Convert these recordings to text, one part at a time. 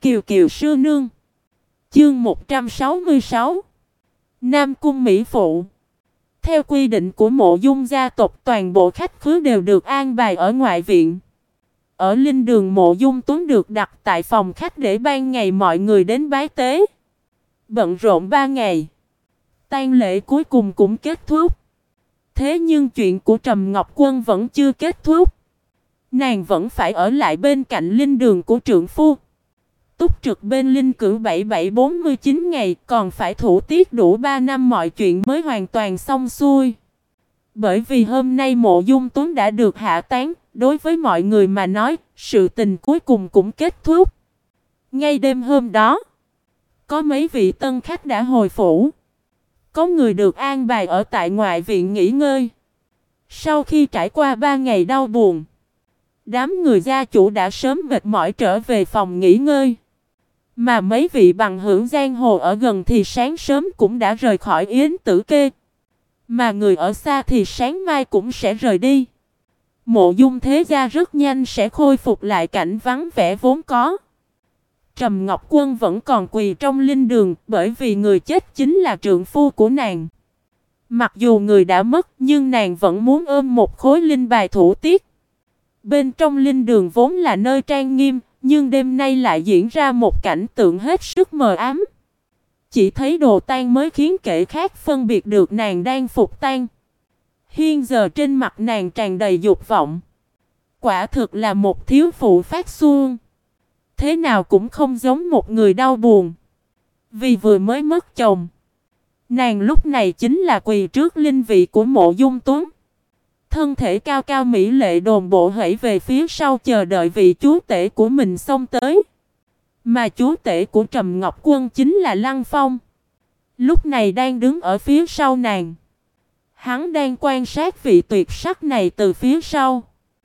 Kiều Kiều sư nương. Chương 166. Nam cung Mỹ phụ. Theo quy định của Mộ Dung gia tộc, toàn bộ khách khứa đều được an bài ở ngoại viện. Ở linh đường, Mộ Dung Tuấn được đặt tại phòng khách để ban ngày mọi người đến bái tế. Bận rộn 3 ngày, tang lễ cuối cùng cũng kết thúc. Thế nhưng chuyện của Trầm Ngọc Quân vẫn chưa kết thúc. Nàng vẫn phải ở lại bên cạnh linh đường của trượng phu, túc trực bên linh cữu 7749 ngày, còn phải thủ tiết đủ 3 năm mọi chuyện mới hoàn toàn xong xuôi. Bởi vì hôm nay Mộ Dung Tuấn đã được hạ táng, đối với mọi người mà nói, sự tình cuối cùng cũng kết thúc. Ngay đêm hôm đó, có mấy vị tân khách đã hồi phủ. Có người được an bài ở tại ngoại viện nghỉ ngơi. Sau khi trải qua 3 ngày đau buồn, đám người gia chủ đã sớm mệt mỏi trở về phòng nghỉ ngơi. Mà mấy vị bằng hữu giang hồ ở gần thì sáng sớm cũng đã rời khỏi Yến Tử Kê. Mà người ở xa thì sáng mai cũng sẽ rời đi. Mộ Dung thế gia rất nhanh sẽ khôi phục lại cảnh vắng vẻ vốn có. Trầm Ngọc Quân vẫn còn quỳ trong linh đường, bởi vì người chết chính là trượng phu của nàng. Mặc dù người đã mất, nhưng nàng vẫn muốn ôm một khối linh bài thủ tiết. Bên trong linh đường vốn là nơi trang nghiêm, nhưng đêm nay lại diễn ra một cảnh tượng hết sức mờ ám. Chỉ thấy đồ tang mới khiến kẻ khác phân biệt được nàng đang phục tang. Hiện giờ trên mặt nàng tràn đầy dục vọng. Quả thực là một thiếu phụ phát xuông. Thế nào cũng không giống một người đau buồn. Vì vừa mới mất chồng, nàng lúc này chính là quỳ trước linh vị của Mộ Dung Tuấn. Thân thể cao cao mỹ lệ đồn bộ hãy về phía sau chờ đợi vị chúa tể của mình xông tới. Mà chúa tể của Trầm Ngọc Quân chính là Lăng Phong. Lúc này đang đứng ở phía sau nàng. Hắn đang quan sát vị tuyệt sắc này từ phía sau.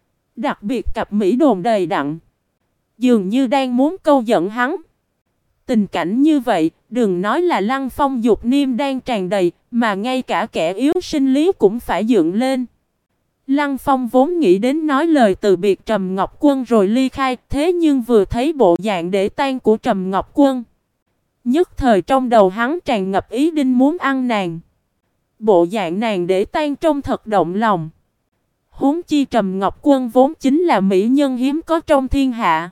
Đặc biệt cặp mỹ đồn đầy đặn, dường như đang muốn câu dẫn hắn. Tình cảnh như vậy, đừng nói là Lăng Phong dục niêm đang tràn đầy, mà ngay cả kẻ yếu sinh lý cũng phải dựng lên. Lăng Phong vốn nghĩ đến nói lời từ biệt Trầm Ngọc Quân rồi ly khai, thế nhưng vừa thấy bộ dạng để tang của Trầm Ngọc Quân, nhất thời trong đầu hắn tràn ngập ý định muốn ăn nàng. Bộ dạng nàng để tang trông thật động lòng. Huống chi Trầm Ngọc Quân vốn chính là mỹ nhân hiếm có trong thiên hạ.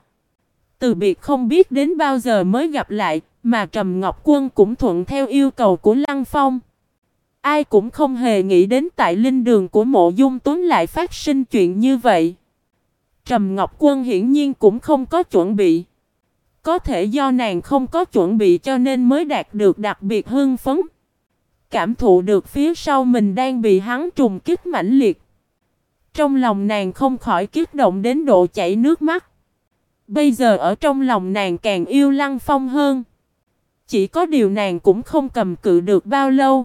Từ biệt không biết đến bao giờ mới gặp lại, mà Trầm Ngọc Quân cũng thuận theo yêu cầu của Lăng Phong. Ai cũng không hề nghĩ đến tại linh đường của Mộ Dung Tuấn lại phát sinh chuyện như vậy. Trầm Ngọc Quân hiển nhiên cũng không có chuẩn bị. Có thể do nàng không có chuẩn bị cho nên mới đạt được đặc biệt hưng phấn. Cảm thụ được phía sau mình đang bị hắn trùng kích mãnh liệt. Trong lòng nàng không khỏi kích động đến độ chảy nước mắt. Bây giờ ở trong lòng nàng càng yêu Lăng Phong hơn. Chỉ có điều nàng cũng không cầm cự được bao lâu.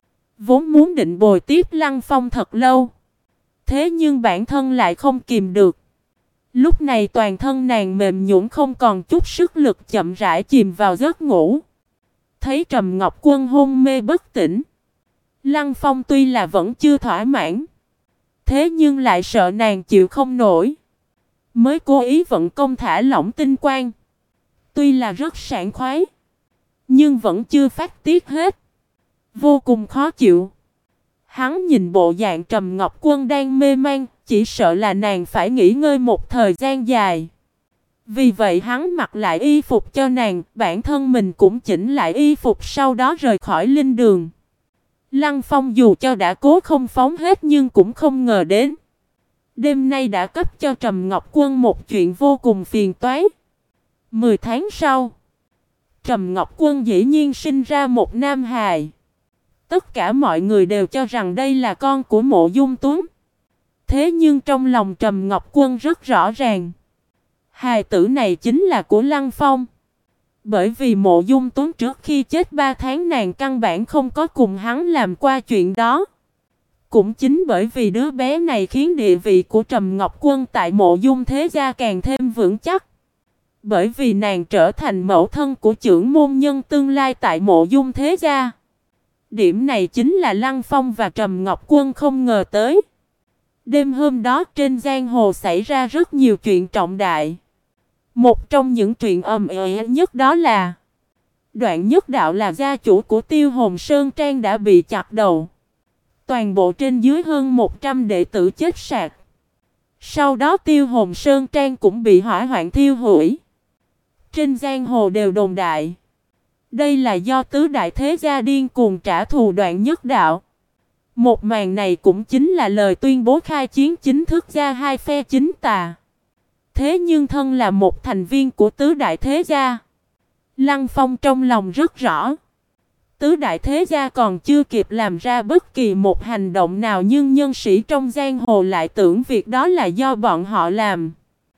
Vốn muốn định bồi tiếp Lăng Phong thật lâu. Thế nhưng bản thân lại không kìm được. Lúc này toàn thân nàng mềm nhũn không còn chút sức lực, chậm rãi chìm vào giấc ngủ. Thấy Trầm Ngọc Quân hôn mê bất tỉnh, Lăng Phong tuy là vẫn chưa thỏa mãn, thế nhưng lại sợ nàng chịu không nổi, mới cố ý vận công thả lỏng tinh quang. Tuy là rất sảng khoái, nhưng vẫn chưa phát tiết hết, vô cùng khó chịu. Hắn nhìn bộ dạng Trầm Ngọc Quân đang mê man, chỉ sợ là nàng phải nghỉ ngơi một thời gian dài. Vì vậy hắn mặc lại y phục cho nàng, bản thân mình cũng chỉnh lại y phục, sau đó rời khỏi linh đường. Lăng Phong dù cho đã cố không phóng hết nhưng cũng không ngờ đến đêm nay đã cấp cho Trầm Ngọc Quân một chuyện vô cùng phiền toái. 10 tháng sau, Trầm Ngọc Quân dĩ nhiên sinh ra một nam hài. Tất cả mọi người đều cho rằng đây là con của Mộ Dung Tuấn. Thế nhưng trong lòng Trầm Ngọc Quân rất rõ ràng, hài tử này chính là của Lăng Phong. Bởi vì Mộ Dung Tuấn trước khi chết 3 tháng nàng căn bản không có cùng hắn làm qua chuyện đó. Cũng chính bởi vì đứa bé này khiến địa vị của Trầm Ngọc Quân tại Mộ Dung thế gia càng thêm vững chắc. Bởi vì nàng trở thành mẫu thân của trưởng môn nhân tương lai tại Mộ Dung thế gia. Điểm này chính là Lăng Phong và Trầm Ngọc Quân không ngờ tới. Đêm hôm đó trên giang hồ xảy ra rất nhiều chuyện trọng đại. Một trong những chuyện ầm ĩ nhất đó là Đoạn Nhất Đạo là gia chủ của Tiêu Hồn Sơn Trang đã bị chặt đầu. Toàn bộ trên dưới hơn 100 đệ tử chết sạc. Sau đó Tiêu Hồn Sơn Trang cũng bị hỏa hoạn thiêu hủy. Trên giang hồ đều đồn đại. Đây là do tứ đại thế gia điên cuồng trả thù Đoạn Nhất Đạo. Một màn này cũng chính là lời tuyên bố khai chiến chính thức ra hai phe chính tà. Thế nhưng thân là một thành viên của tứ đại thế gia, Lăng Phong trong lòng rất rõ. Tứ đại thế gia còn chưa kịp làm ra bất kỳ một hành động nào, nhưng nhân sĩ trong giang hồ lại tưởng việc đó là do bọn họ làm.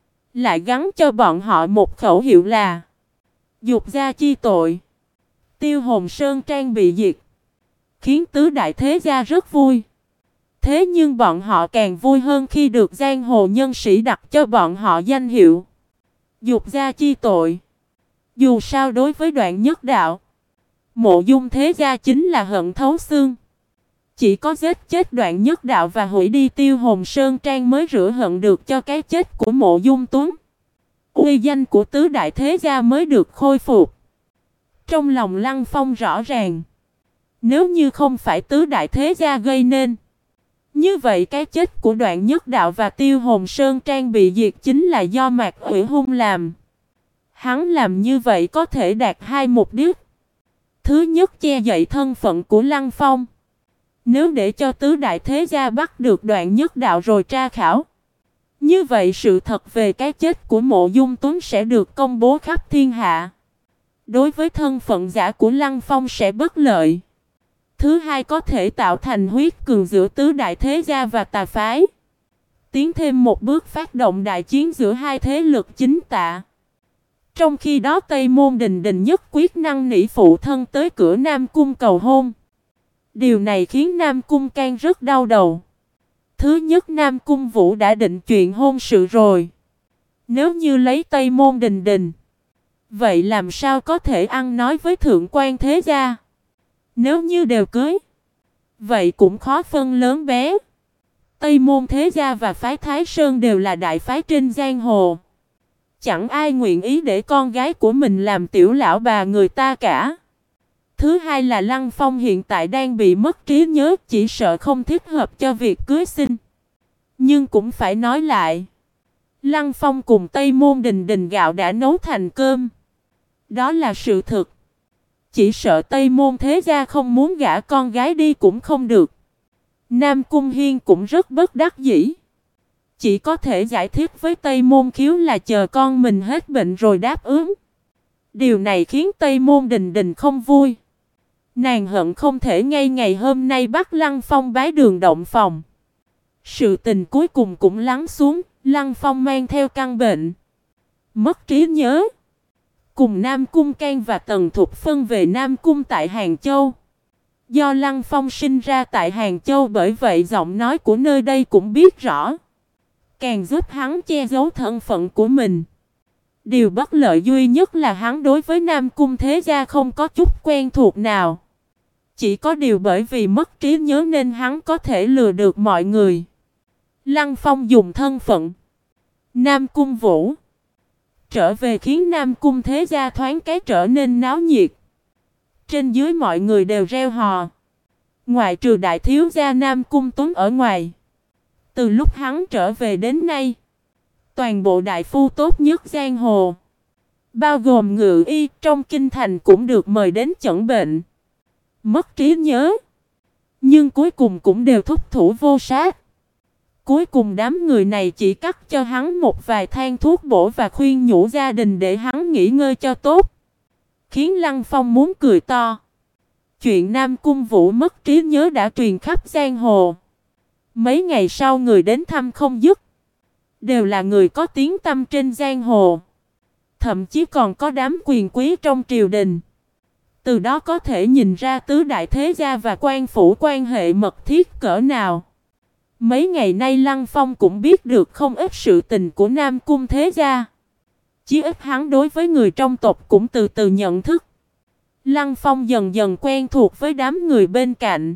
Lại gắn cho bọn họ một khẩu hiệu là dục gia chi tội. Tiêu Hồn Sơn Trang bị diệt, khiến tứ đại thế gia rất vui. Thế nhưng bọn họ càng vui hơn khi được giang hồ nhân sĩ đặt cho bọn họ danh hiệu dục gia chi tội. Dù sao đối với Đoạn Nhất Đạo, Mộ Dung thế gia chính là hận thấu xương. Chỉ có giết chết Đoạn Nhất Đạo và hủy đi Tiêu Hồn Sơn Trang mới rửa hận được cho cái chết của Mộ Dung Tuấn. Uy danh của tứ đại thế gia mới được khôi phục. Trong lòng Lăng Phong rõ ràng, nếu như không phải tứ đại thế gia gây nên, như vậy cái chết của Đoạn Nhất Đạo và Tiêu Hồn Sơn Trang bị diệt chính là do Mạc Ủy Hung làm. Hắn làm như vậy có thể đạt hai mục đích. Thứ nhất, che đậy thân phận của Lăng Phong. Nếu để cho tứ đại thế gia bắt được Đoạn Nhất Đạo rồi tra khảo, như vậy sự thật về cái chết của Mộ Dung Tuấn sẽ được công bố khắp thiên hạ. Đối với thân phận giả của Lăng Phong sẽ bất lợi. Thứ hai, có thể tạo thành huyết cường giữa tứ đại thế gia và tà phái. Tiến thêm một bước phát động đại chiến giữa hai thế lực chính tà. Trong khi đó Tây Môn Đình Đình nhất quyết năn nỉ phụ thân tới cửa Nam Cung cầu hôn. Điều này khiến Nam Cung Can rất đau đầu. Thứ nhất, Nam Cung Vũ đã định chuyện hôn sự rồi. Nếu như lấy Tây Môn Đình Đình, vậy làm sao có thể ăn nói với thượng quan thế gia? Nếu như đều cưới, vậy cũng khó phân lớn bé. Tây Môn thế gia và phái Thái Sơn đều là đại phái trên giang hồ. Chẳng ai nguyện ý để con gái của mình làm tiểu lão bà người ta cả. Thứ hai là Lăng Phong hiện tại đang bị mất trí nhớ, chỉ sợ không thích hợp cho việc cưới xin. Nhưng cũng phải nói lại, Lăng Phong cùng Tây Môn Đình Đình gạo đã nấu thành cơm. Đó là sự thực. Chỉ sợ Tây Môn thế gia không muốn gả con gái đi cũng không được. Nam Cung Hiên cũng rất bất đắc dĩ. Chỉ có thể giải thích với Tây Môn Khiếu là chờ con mình hết bệnh rồi đáp ứng. Điều này khiến Tây Môn Đình Đình không vui. Nàng hận không thể ngay ngày hôm nay bắt Lăng Phong bái đường động phòng. Sự tình cuối cùng cũng lắng xuống. Lăng Phong mang theo căn bệnh mất trí nhớ, cùng Nam Cung Can và Tần Thục phân về Nam Cung tại Hàng Châu. Do Lăng Phong sinh ra tại Hàng Châu, bởi vậy giọng nói của nơi đây cũng biết rõ, càng giúp hắn che giấu thân phận của mình. Điều bất lợi duy nhất là hắn đối với Nam Cung thế gia không có chút quen thuộc nào. Chỉ có điều bởi vì mất trí nhớ nên hắn có thể lừa được mọi người. Lăng Phong dùng thân phận Nam Cung Vũ trở về khiến Nam Cung thế gia thoáng cái trở nên náo nhiệt. Trên dưới mọi người đều reo hò. Ngoại trừ đại thiếu gia Nam Cung Tuấn ở ngoài, từ lúc hắn trở về đến nay, toàn bộ đại phu tốt nhất giang hồ, bao gồm ngự y trong kinh thành cũng được mời đến chẩn bệnh. Mất trí nhớ, nhưng cuối cùng cũng đều thúc thủ vô sát. Cuối cùng đám người này chỉ cắt cho hắn một vài thang thuốc bổ và khuyên nhủ gia đình để hắn nghỉ ngơi cho tốt, khiến Lăng Phong muốn cười to. Chuyện Nam Cung Vũ mất trí nhớ đã truyền khắp giang hồ. Mấy ngày sau người đến thăm không dứt, đều là người có tiếng tăm trên giang hồ. Thậm chí còn có đám quyền quý trong triều đình. Từ đó có thể nhìn ra tứ đại thế gia và quan phủ quan hệ mật thiết cỡ nào. Mấy ngày nay Lăng Phong cũng biết được không ít sự tình của Nam Cung thế gia. Chí ít hắn đối với người trong tộc cũng từ từ nhận thức. Lăng Phong dần dần quen thuộc với đám người bên cạnh,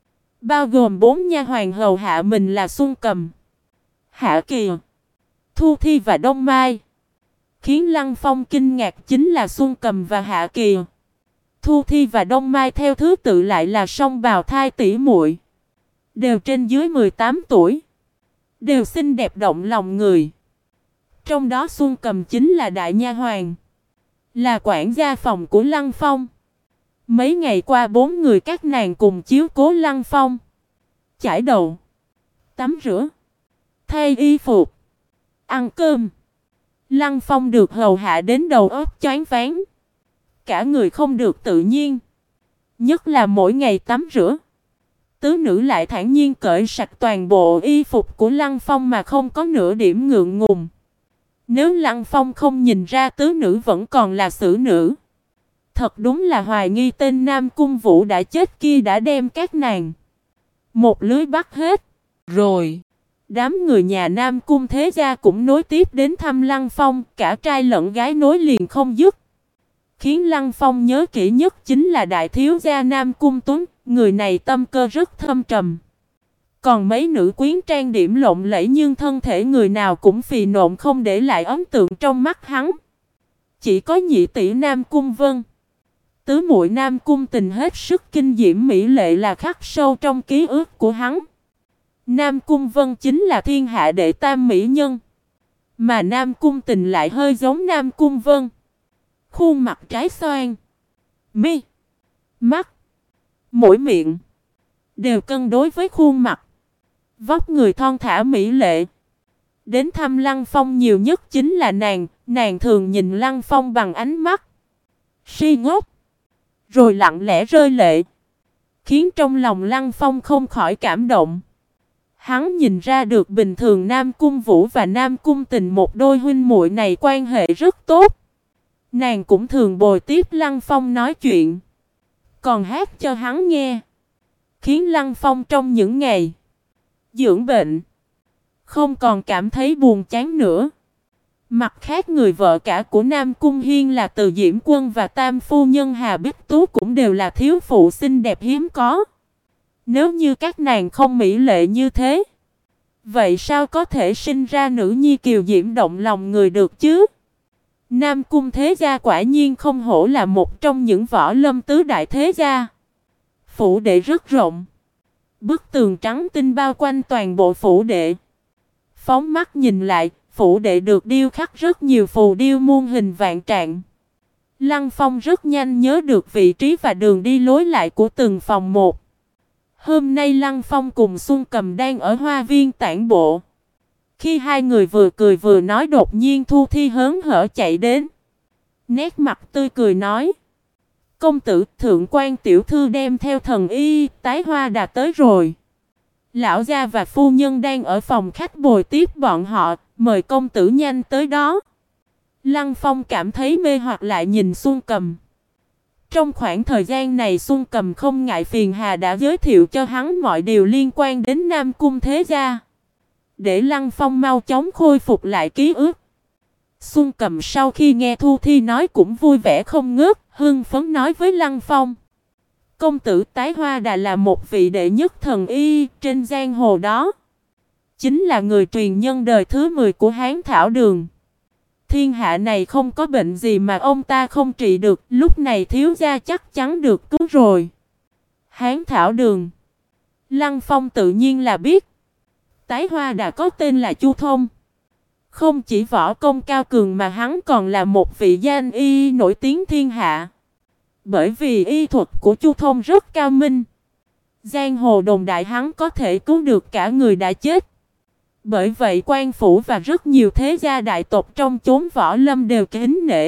bao gồm 4 nha hoàn hầu hạ mình là Xuân Cầm, Hạ Kỳ, Thu Thi và Đông Mai. Khiến Lăng Phong kinh ngạc chính là Xuân Cầm và Hạ Kỳ. Thu Thi và Đông Mai theo thứ tự lại là song bào thai tỷ muội, đều trên dưới 18 tuổi, đều xinh đẹp động lòng người. Trong đó Xuân Cầm chính là đại nha hoàn, là quản gia phòng của Lăng Phong. Mấy ngày qua 4 người các nàng cùng chiếu cố Lăng Phong, chải đầu, tắm rửa, thay y phục, ăn cơm. Lăng Phong được hầu hạ đến đầu óc choáng váng, cả người không được tự nhiên. Nhất là mỗi ngày tắm rửa, tứ nữ lại thản nhiên cởi sạch toàn bộ y phục của Lăng Phong mà không có nửa điểm ngượng ngùng. Nếu Lăng Phong không nhìn ra tứ nữ vẫn còn là xử nữ, thật đúng là hoài nghi tên Nam Cung Vũ đã chết kia đã đem các nàng một lưới bắt hết. Rồi, đám người nhà Nam Cung thế gia cũng nối tiếp đến thăm Lăng Phong, cả trai lẫn gái nối liền không dứt. Khiến Lăng Phong nhớ kỹ nhất chính là đại thiếu gia Nam Cung Tuấn, người này tâm cơ rất thâm trầm. Còn mấy nữ quyến trang điểm lộng lẫy nhưng thân thể người nào cũng phì nộn không để lại ấn tượng trong mắt hắn. Chỉ có nhị tỷ Nam Cung Vân, tứ muội Nam Cung Tình hết sức kinh diễm mỹ lệ là khắc sâu trong ký ức của hắn. Nam Cung Vân chính là thiên hạ đệ tam mỹ nhân, mà Nam Cung Tình lại hơi giống Nam Cung Vân. Khuôn mặt trái xoan, mi, mắt, mũi miệng đều cân đối với khuôn mặt, vóc người thon thả mỹ lệ. Đến thăm Lăng Phong nhiều nhất chính là nàng thường nhìn Lăng Phong bằng ánh mắt si ngốc, rồi lặng lẽ rơi lệ, khiến trong lòng Lăng Phong không khỏi cảm động. Hắn nhìn ra được bình thường Nam Cung Vũ và Nam Cung Tình một đôi huynh muội này quan hệ rất tốt. Nàng cũng thường bồi tiếp Lăng Phong nói chuyện, còn hát cho hắn nghe, khiến Lăng Phong trong những ngày dưỡng bệnh không còn cảm thấy buồn chán nữa. Mặt khác, người vợ cả của Nam Cung Hiên là Từ Diễm Quân và tam phu nhân Hà Bích Tú cũng đều là thiếu phụ xinh đẹp hiếm có. Nếu như các nàng không mỹ lệ như thế, vậy sao có thể sinh ra nữ nhi kiều diễm động lòng người được chứ? Nam Cung thế gia quả nhiên không hổ là một trong những võ lâm tứ đại thế gia. Phủ đệ rất rộng, bức tường trắng tinh bao quanh toàn bộ phủ đệ. Phóng mắt nhìn lại, phủ đệ được điêu khắc rất nhiều phù điêu muôn hình vạn trạng. Lăng Phong rất nhanh nhớ được vị trí và đường đi lối lại của từng phòng một. Hôm nay Lăng Phong cùng Xuân Cầm đang ở hoa viên tản bộ. Khi hai người vừa cười vừa nói, đột nhiên Thu Thi hớn hở chạy đến, nét mặt tươi cười nói: "Công tử, thượng quan tiểu thư đem theo thần y Tái Hoa Đà tới rồi. Lão gia và phu nhân đang ở phòng khách bồi tiếp bọn họ, mời công tử nhanh tới đó." Lăng Phong cảm thấy mê hoặc lại nhìn Xuân Cầm. Trong khoảng thời gian này Xuân Cầm không ngại phiền hà đã giới thiệu cho hắn mọi điều liên quan đến Nam Cung thế gia, để Lăng Phong mau chóng khôi phục lại ký ức. Xuân Cầm sau khi nghe Thu Thi nói cũng vui vẻ không ngớt, hưng phấn nói với Lăng Phong: "Công tử, Tái Hoa Đà là một vị đệ nhất thần y trên giang hồ đó, chính là người truyền nhân đời thứ 10 của Hán Thảo Đường. Thiên hạ này không có bệnh gì mà ông ta không trị được, lúc này thiếu gia chắc chắn được cứu rồi." Hán Thảo Đường, Lăng Phong tự nhiên là biết. Tái Hoa Đà có tên là Chu Thông, không chỉ võ công cao cường mà hắn còn là một vị danh y nổi tiếng thiên hạ. Bởi vì y thuật của Chu Thông rất cao minh, giang hồ đồn đại hắn có thể cứu được cả người đã chết. Bởi vậy quan phủ và rất nhiều thế gia đại tộc trong chốn võ lâm đều kính nể.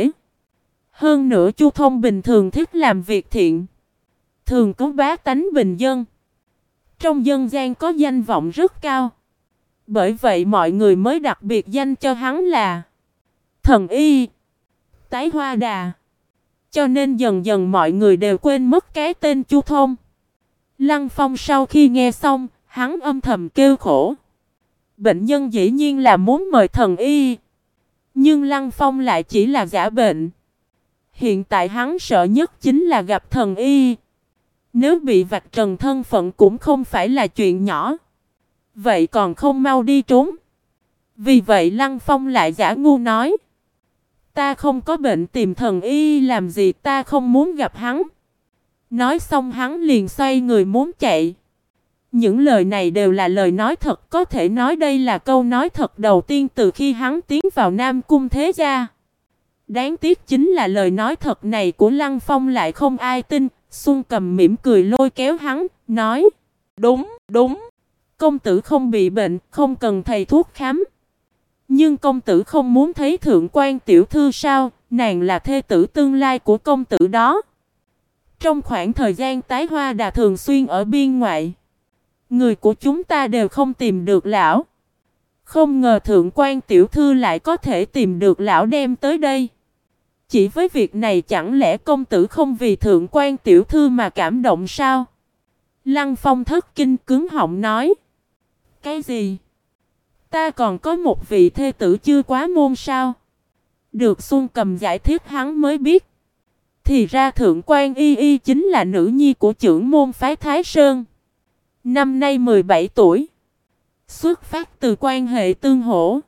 Hơn nữa Chu Thông bình thường thích làm việc thiện, thường cứu bá tánh bình dân, trong dân gian có danh vọng rất cao. Bởi vậy mọi người mới đặc biệt danh cho hắn là thần y Tái Hoa Đà. Cho nên dần dần mọi người đều quên mất cái tên Chu Thông. Lăng Phong sau khi nghe xong, hắn âm thầm kêu khổ. Bệnh nhân dĩ nhiên là muốn mời thần y, nhưng Lăng Phong lại chỉ là giả bệnh. Hiện tại hắn sợ nhất chính là gặp thần y. Nếu bị vạch trần thân phận cũng không phải là chuyện nhỏ. Vậy còn không mau đi trốn. Vì vậy Lăng Phong lại giả ngu nói: Ta không có bệnh, tìm thần y làm gì, ta không muốn gặp hắn. Nói xong hắn liền xoay người muốn chạy. Những lời này đều là lời nói thật, có thể nói đây là câu nói thật đầu tiên từ khi hắn tiến vào Nam Cung Thế Gia. Đáng tiếc chính là lời nói thật này của Lăng Phong lại không ai tin. Xuân Cầm mỉm cười lôi kéo hắn, nói: Đúng, đúng, công tử không bị bệnh, không cần thầy thuốc khám. Nhưng công tử không muốn thấy thượng quan tiểu thư sao? Nàng là thê tử tương lai của công tử đó. Trong khoảng thời gian Tái Hoa Đà thường xuyên ở biên ngoại, người của chúng ta đều không tìm được lão. Không ngờ thượng quan tiểu thư lại có thể tìm được lão đem tới đây. Chỉ với việc này chẳng lẽ công tử không vì thượng quan tiểu thư mà cảm động sao? Lăng Phong thất kinh cứng họng nói: Cái gì? Ta còn có một vị thê tử chưa quá môn sao? Được Xuân Cầm giải thích hắn mới biết. Thì ra thượng quan y y chính là nữ nhi của trưởng môn phái Thái Sơn. Năm nay 17 tuổi. Xuất phát từ quan hệ tương hỗ.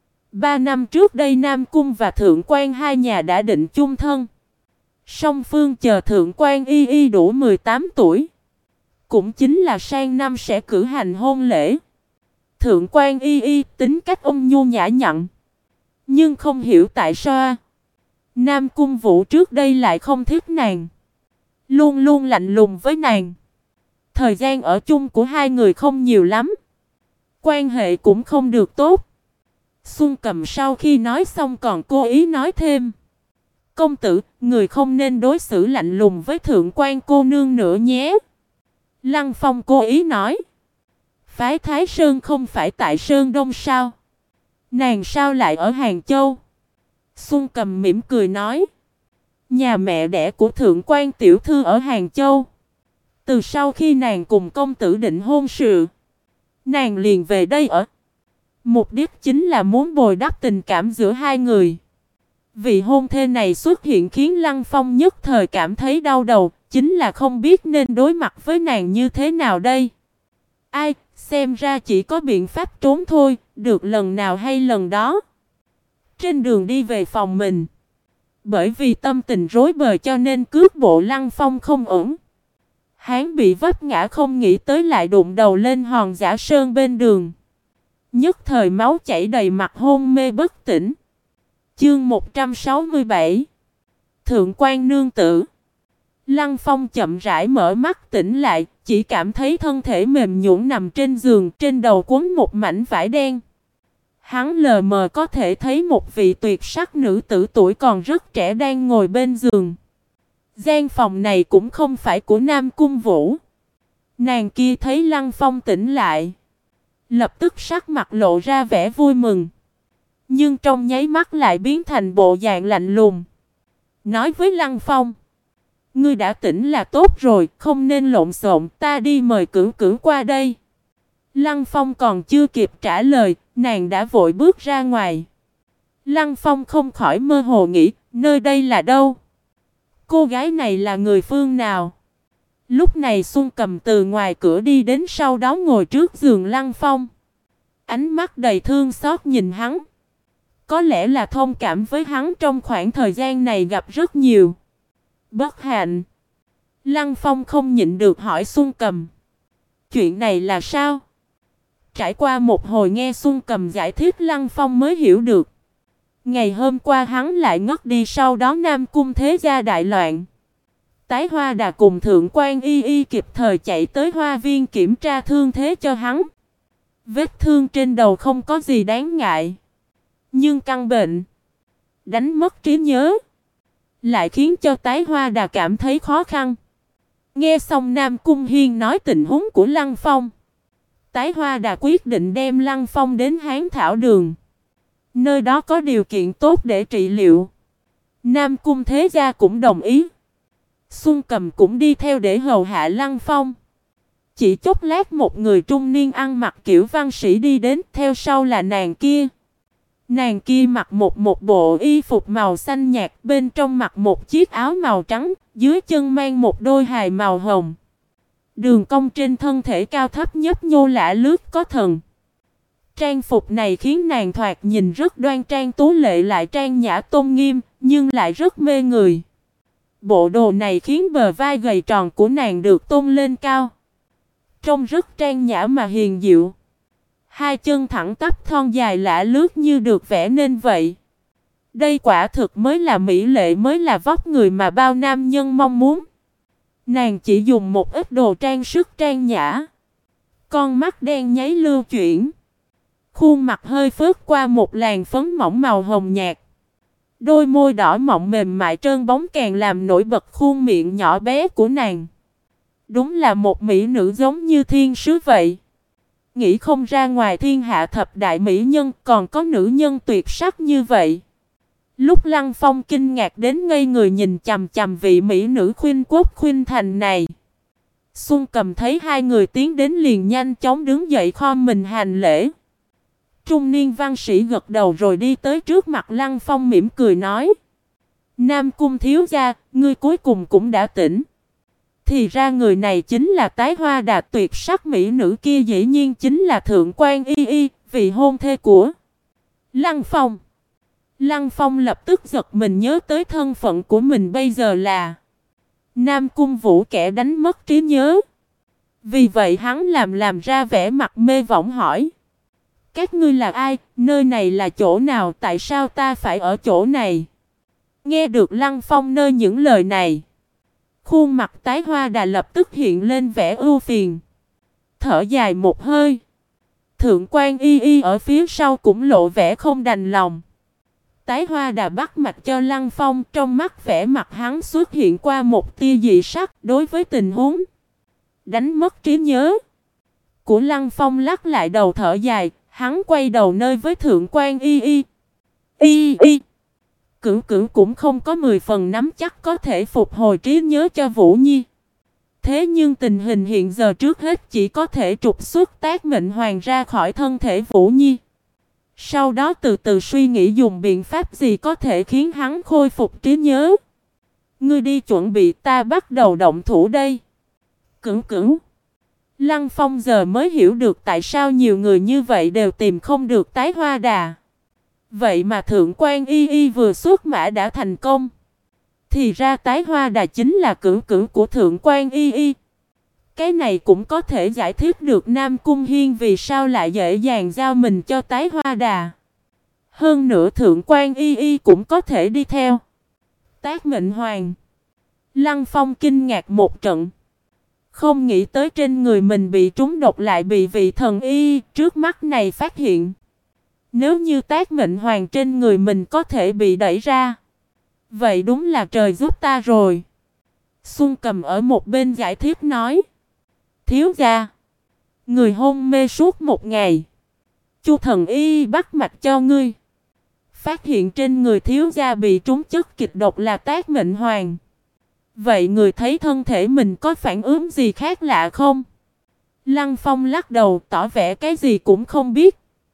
3 năm trước đây Nam Cung và Thượng quan hai nhà đã định chung thân. Song phương chờ Thượng quan y y đủ 18 tuổi. Cũng chính là sang năm sẽ cử hành hôn lễ. Thượng quan y y tính cách ôn nhu nhã nhặn. Nhưng không hiểu tại sao Nam Cung Vũ trước đây lại không thích nàng. Luôn luôn lạnh lùng với nàng. Thời gian ở chung của hai người không nhiều lắm. Quan hệ cũng không được tốt. Xuân Cầm sau khi nói xong còn cố ý nói thêm: Công tử, người không nên đối xử lạnh lùng với thượng quan cô nương nữa nhé. Lăng Phong cố ý nói: Phái Thái Sơn không phải tại Sơn Đông sao? Nàng sao lại ở Hàng Châu? Xuân Cầm mỉm cười nói: Nhà mẹ đẻ của thượng quan tiểu thư ở Hàng Châu. Từ sau khi nàng cùng công tử định hôn sự, nàng liền về đây ở. Mục đích chính là muốn bồi đắp tình cảm giữa hai người. Vị hôn thê này xuất hiện khiến Lăng Phong nhất thời cảm thấy đau đầu, chính là không biết nên đối mặt với nàng như thế nào đây. Ai, xem ra chỉ có biện pháp trốn thôi, được lần nào hay lần đó. Trên đường đi về phòng mình, bởi vì tâm tình rối bời cho nên cước bộ Lăng Phong không ổn. Hắn bị vấp ngã không nghĩ tới lại đụng đầu lên hòn giả sơn bên đường. Nhất thời máu chảy đầy mặt hôn mê bất tỉnh. Chương 167 Thượng quan nương tử. Lăng Phong chậm rãi mở mắt tỉnh lại, chỉ cảm thấy thân thể mềm nhũn nằm trên giường, trên đầu quấn một mảnh vải đen. Hắn lờ mờ có thể thấy một vị tuyệt sắc nữ tử tuổi còn rất trẻ đang ngồi bên giường. Gian phòng này cũng không phải của Nam Cung Vũ. Nàng kia thấy Lăng Phong tỉnh lại, lập tức sắc mặt lộ ra vẻ vui mừng. Nhưng trong nháy mắt lại biến thành bộ dạng lạnh lùng. Nói với Lăng Phong: Ngươi đã tỉnh là tốt rồi, không nên lộn xộn, ta đi mời Cửu Cửu qua đây. Lăng Phong còn chưa kịp trả lời, nàng đã vội bước ra ngoài. Lăng Phong không khỏi mơ hồ nghĩ, nơi đây là đâu? Cô gái này là người phương nào? Lúc này Xuân Cầm từ ngoài cửa đi đến, sau đó ngồi trước giường Lăng Phong. Ánh mắt đầy thương xót nhìn hắn. Có lẽ là thông cảm với hắn trong khoảng thời gian này gặp rất nhiều bất hạnh. Lăng Phong không nhịn được hỏi Xuân Cầm: Chuyện này là sao? Trải qua một hồi nghe Xuân Cầm giải thích, Lăng Phong mới hiểu được. Ngày hôm qua hắn lại ngất đi, sau đó Nam Cung Thế Gia đại loạn. Tái Hoa Đà cùng Thượng quan y y kịp thời chạy tới hoa viên kiểm tra thương thế cho hắn. Vết thương trên đầu không có gì đáng ngại. Nhưng căn bệnh đánh mất trí nhớ lại khiến cho Tái Hoa Đà cảm thấy khó khăn. Nghe xong Nam Cung Hiên nói tình huống của Lăng Phong, Tái Hoa Đà quyết định đem Lăng Phong đến Hán Thảo Đường. Nơi đó có điều kiện tốt để trị liệu. Nam Cung Thế Gia cũng đồng ý. Xuân Cầm cũng đi theo để hầu hạ Lăng Phong. Chỉ chốc lát một người trung niên ăn mặc kiểu văn sĩ đi đến, theo sau là nàng kia. Nàng kia mặc một bộ y phục màu xanh nhạt, bên trong mặc một chiếc áo màu trắng, dưới chân mang một đôi hài màu hồng. Đường cong trên thân thể cao thấp nhấp nhô lả lướt có thần. Trang phục này khiến nàng thoạt nhìn rất đoan trang tú lệ lại trang nhã tôn nghiêm, nhưng lại rất mê người. Bộ đồ này khiến bờ vai gầy tròn của nàng được tôn lên cao. Trông rất trang nhã mà hiền diệu. Hai chân thẳng tắp thon dài lả lướt như được vẽ nên vậy. Đây quả thực mới là mỹ lệ, mới là vóc người mà bao nam nhân mong muốn. Nàng chỉ dùng một ít đồ trang sức trang nhã. Con mắt đen nháy lưu chuyển. Khuôn mặt hơi phớt qua một làn phấn mỏng màu hồng nhạt. Đôi môi đỏ mọng mềm mại trơn bóng càng làm nổi bật khuôn miệng nhỏ bé của nàng. Đúng là một mỹ nữ giống như thiên sứ vậy. Nghĩ không ra ngoài thiên hạ thập đại mỹ nhân còn có nữ nhân tuyệt sắc như vậy. Lúc Lăng Phong kinh ngạc đến ngây người nhìn chằm chằm vị mỹ nữ khuynh quốc khuynh thành này. Xuân Cầm thấy hai người tiến đến liền nhanh chóng đứng dậy khom mình hành lễ. Trung niên văn sĩ gật đầu rồi đi tới trước mặt Lăng Phong mỉm cười nói. Nam Cung thiếu gia, ngươi cuối cùng cũng đã tỉnh. Thì ra người này chính là tái hoa đà tuyệt sắc mỹ nữ kia, dĩ nhiên chính là Thượng quan Y Y, vị hôn thê của Lăng Phong. Lăng Phong lập tức giật mình nhớ tới thân phận của mình bây giờ là Nam Cung Vũ, kẻ đánh mất trí nhớ. Vì vậy hắn làm ra vẻ mặt mê võng hỏi. Các ngươi là ai? Nơi này là chỗ nào? Tại sao ta phải ở chỗ này? Nghe được Lăng Phong nơi những lời này, khuôn mặt tái hoa đà lập tức hiện lên vẻ ưu phiền. Thở dài một hơi. Thượng quan Y Y ở phía sau cũng lộ vẻ không đành lòng. Tái hoa đà bắt mạch cho Lăng Phong, trong mắt vẻ mặt hắn xuất hiện qua một tia dị sắc. Đối với tình huống đánh mất trí nhớ của Lăng Phong lắc lại đầu thở dài. Hắn quay đầu nơi với Thượng quan Y Y. Y Y Cửu Cửu cũng không có 10 phần nắm chắc có thể phục hồi trí nhớ cho Vũ Nhi. Thế nhưng tình hình hiện giờ trước hết chỉ có thể trục xuất Tác Mệnh Hoàng ra khỏi thân thể Vũ Nhi. Sau đó từ từ suy nghĩ dùng biện pháp gì có thể khiến hắn khôi phục trí nhớ. Ngươi đi chuẩn bị, ta bắt đầu động thủ đây. Cửu Cửu. Lăng Phong giờ mới hiểu được tại sao nhiều người như vậy đều tìm không được tái hoa đà. Vậy mà Thượng quan Y Y vừa xuất mã đã thành công. Thì ra tái hoa đà chính là Cửu Cửu của Thượng quan Y Y. Cái này cũng có thể giải thích được Nam Cung Hiên vì sao lại dễ dàng giao mình cho tái hoa đà. Hơn nữa Thượng quan Y Y cũng có thể đi theo Tác Mệnh Hoàng. Lăng Phong kinh ngạc một trận. Không nghĩ tới trên người mình bị trúng độc lại bị vị thần y trước mắt này phát hiện. Nếu như Tác Mệnh Hoàng trên người mình có thể bị đẩy ra, vậy đúng là trời giúp ta rồi. Xuân Cầm ở một bên giải thích nói. Thiếu gia, người hôn mê suốt một ngày. Chu thần y bắt mạch cho ngươi. Phát hiện trên người thiếu gia bị trúng chất kịch độc là Tác Mệnh Hoàng. Vậy người thấy thân thể mình có phản ứng gì khác lạ không? Lăng Phong lắc đầu tỏ vẻ cái gì cũng không biết.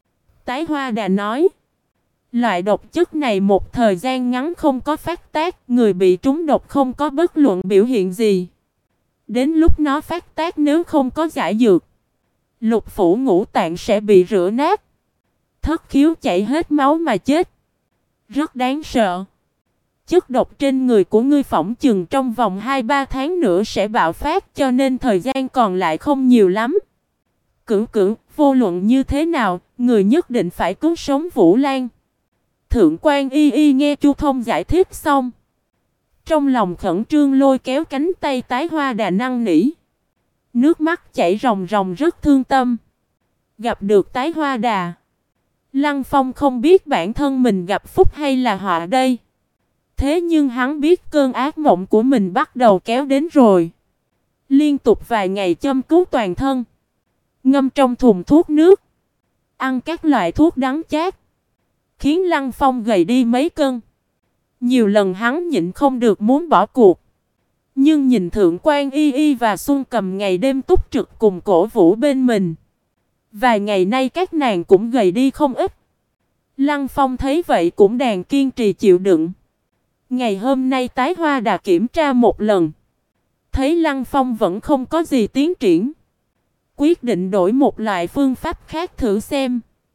Tái hoa đà nói. Loại độc chất này một thời gian ngắn không có phát tác, người bị trúng độc không có bất luận biểu hiện gì. Đến lúc nó phát tác nếu không có giải dược, lục phủ ngũ tạng sẽ bị rửa nát, thất khiếu chảy hết máu mà chết. Rất đáng sợ. Chất độc trên người của ngươi phỏng chừng trong vòng 2-3 tháng nữa sẽ bạo phát, cho nên thời gian còn lại không nhiều lắm. Cửu Cửu, vô luận như thế nào, người nhất định phải cứu sống Vũ Lan. Thượng quan Y Y nghe Chu Thông giải thích xong, trong lòng khẩn trương lôi kéo cánh tay tái hoa đà năn nỉ. Nước mắt chảy ròng ròng rất thương tâm. Gặp được tái hoa đà, Lăng Phong không biết bản thân mình gặp phúc hay là họa đây. Thế nhưng hắn biết cơn ác mộng của mình bắt đầu kéo đến rồi. Liên tục vài ngày châm cứu toàn thân, ngâm trong thùng thuốc nước, ăn các loại thuốc đắng chát, khiến Lăng Phong gầy đi mấy cân. Nhiều lần hắn nhịn không được muốn bỏ cuộc. Nhưng nhìn Thượng quan Y Y và Xuân Cầm ngày đêm túc trực cùng cổ vũ bên mình, vài ngày nay các nàng cũng gầy đi không ít. Lăng Phong thấy vậy cũng đành kiên trì chịu đựng. Ngày hôm nay tái hoa đà kiểm tra một lần, thấy Lăng Phong vẫn không có gì tiến triển, quyết định đổi một loại phương pháp khác thử xem.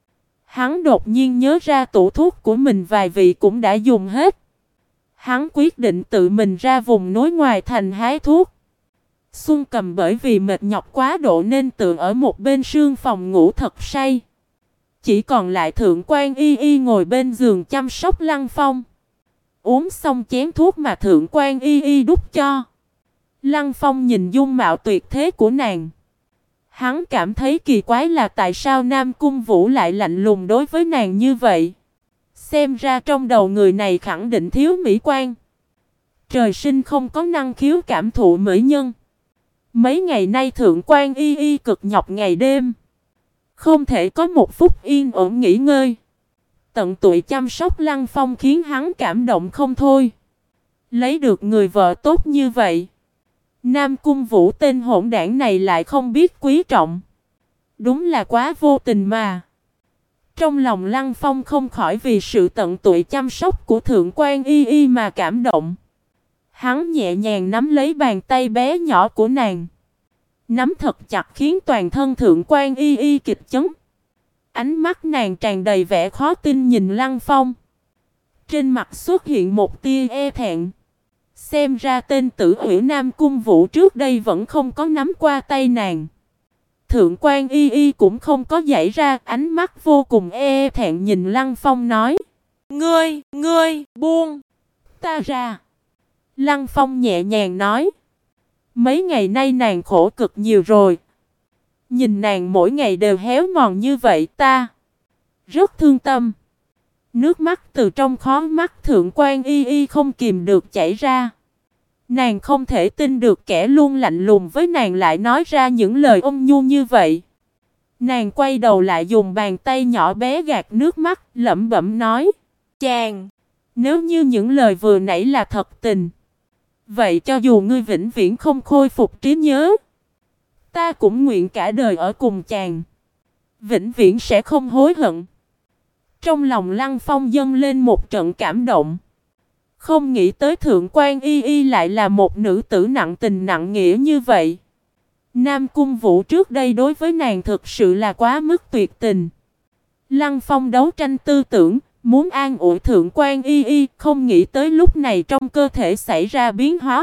Hắn đột nhiên nhớ ra tủ thuốc của mình vài vị cũng đã dùng hết. Hắn quyết định tự mình ra vùng núi ngoài thành hái thuốc. Xuân Cầm bởi vì mệt nhọc quá độ nên tựa ở một bên sương phòng ngủ thật say. Chỉ còn lại Thượng Quan Y Y ngồi bên giường chăm sóc Lăng Phong. Uống xong chén thuốc mà Thượng Quan Y Y đút cho. Lăng Phong nhìn dung mạo tuyệt thế của nàng. Hắn cảm thấy kỳ quái là tại sao Nam Cung Vũ lại lạnh lùng đối với nàng như vậy. Xem ra trong đầu người này khẳng định thiếu mỹ quan. Trời sinh không có năng khiếu cảm thụ mỹ nhân. Mấy ngày nay Thượng Quan Y Y cực nhọc ngày đêm. Không thể có một phút yên ổn nghỉ ngơi. Tận tụy chăm sóc Lăng Phong khiến hắn cảm động không thôi. Lấy được người vợ tốt như vậy. Nam Cung Vũ tên hỗn đảng này lại không biết quý trọng. Đúng là quá vô tình mà. Trong lòng Lăng Phong không khỏi vì sự tận tụy chăm sóc của Thượng Quan Y Y mà cảm động. Hắn nhẹ nhàng nắm lấy bàn tay bé nhỏ của nàng. Nắm thật chặt khiến toàn thân Thượng Quan Y Y kịch chấn. Ánh mắt nàng tràn đầy vẻ khó tin nhìn Lăng Phong. Trên mặt xuất hiện một tia e thẹn. Xem ra tên tử Hủy Nam Cung Vũ trước đây vẫn không có nắm qua tay nàng. Thượng Quan Y Y cũng không có giãy ra, ánh mắt vô cùng e thẹn nhìn Lăng Phong nói: Ngươi, buông ta ra. Lăng Phong nhẹ nhàng nói: mấy ngày nay nàng khổ cực nhiều rồi. Nhìn nàng mỗi ngày đều héo mòn như vậy ta rất thương tâm. Nước mắt từ trong khóe mắt Thượng Quan Y Y không kìm được chảy ra. Nàng không thể tin được kẻ luôn lạnh lùng với nàng lại nói ra những lời ôn nhu như vậy. Nàng quay đầu lại dùng bàn tay nhỏ bé gạt nước mắt, lẩm bẩm nói: chàng, nếu như những lời vừa nãy là thật tình, vậy cho dù ngươi vĩnh viễn không khôi phục trí nhớ, ta cũng nguyện cả đời ở cùng chàng, vĩnh viễn sẽ không hối hận. Trong lòng Lăng Phong dâng lên một trận cảm động. Không nghĩ tới Thượng Quan Y Y lại là một nữ tử nặng tình nặng nghĩa như vậy. Nam Cung Vũ trước đây đối với nàng thực sự là quá mức tuyệt tình. Lăng Phong đấu tranh tư tưởng, muốn an ủi Thượng Quan Y Y, không nghĩ tới lúc này trong cơ thể xảy ra biến hóa.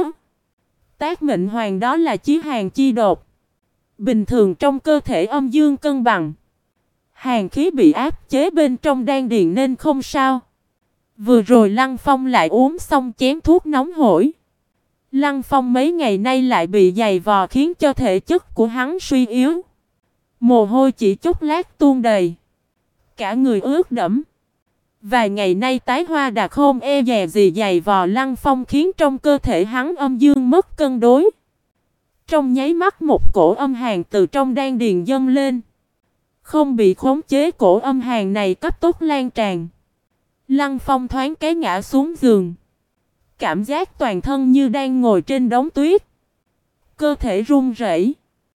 Tác mệnh hoàng đó là chí hàn chi đột. Bình thường trong cơ thể âm dương cân bằng. Hàn khí bị áp chế bên trong đan điền nên không sao. Vừa rồi Lăng Phong lại uống xong chén thuốc nóng hổi. Lăng Phong mấy ngày nay lại bị dày vò khiến cho thể chất của hắn suy yếu. Mồ hôi chỉ chút lát tuôn đầy. Cả người ướt đẫm. Vài ngày nay tái hoa đã không e dè gì dày vò Lăng Phong khiến trong cơ thể hắn âm dương mất cân đối. Trong nháy mắt một cổ âm hàn từ trong đan điền dâng lên. Không bị khống chế, cổ âm hàn này cấp tốc lan tràn. Lăng Phong thoáng cái ngã xuống giường. Cảm giác toàn thân như đang ngồi trên đống tuyết. Cơ thể run rẩy.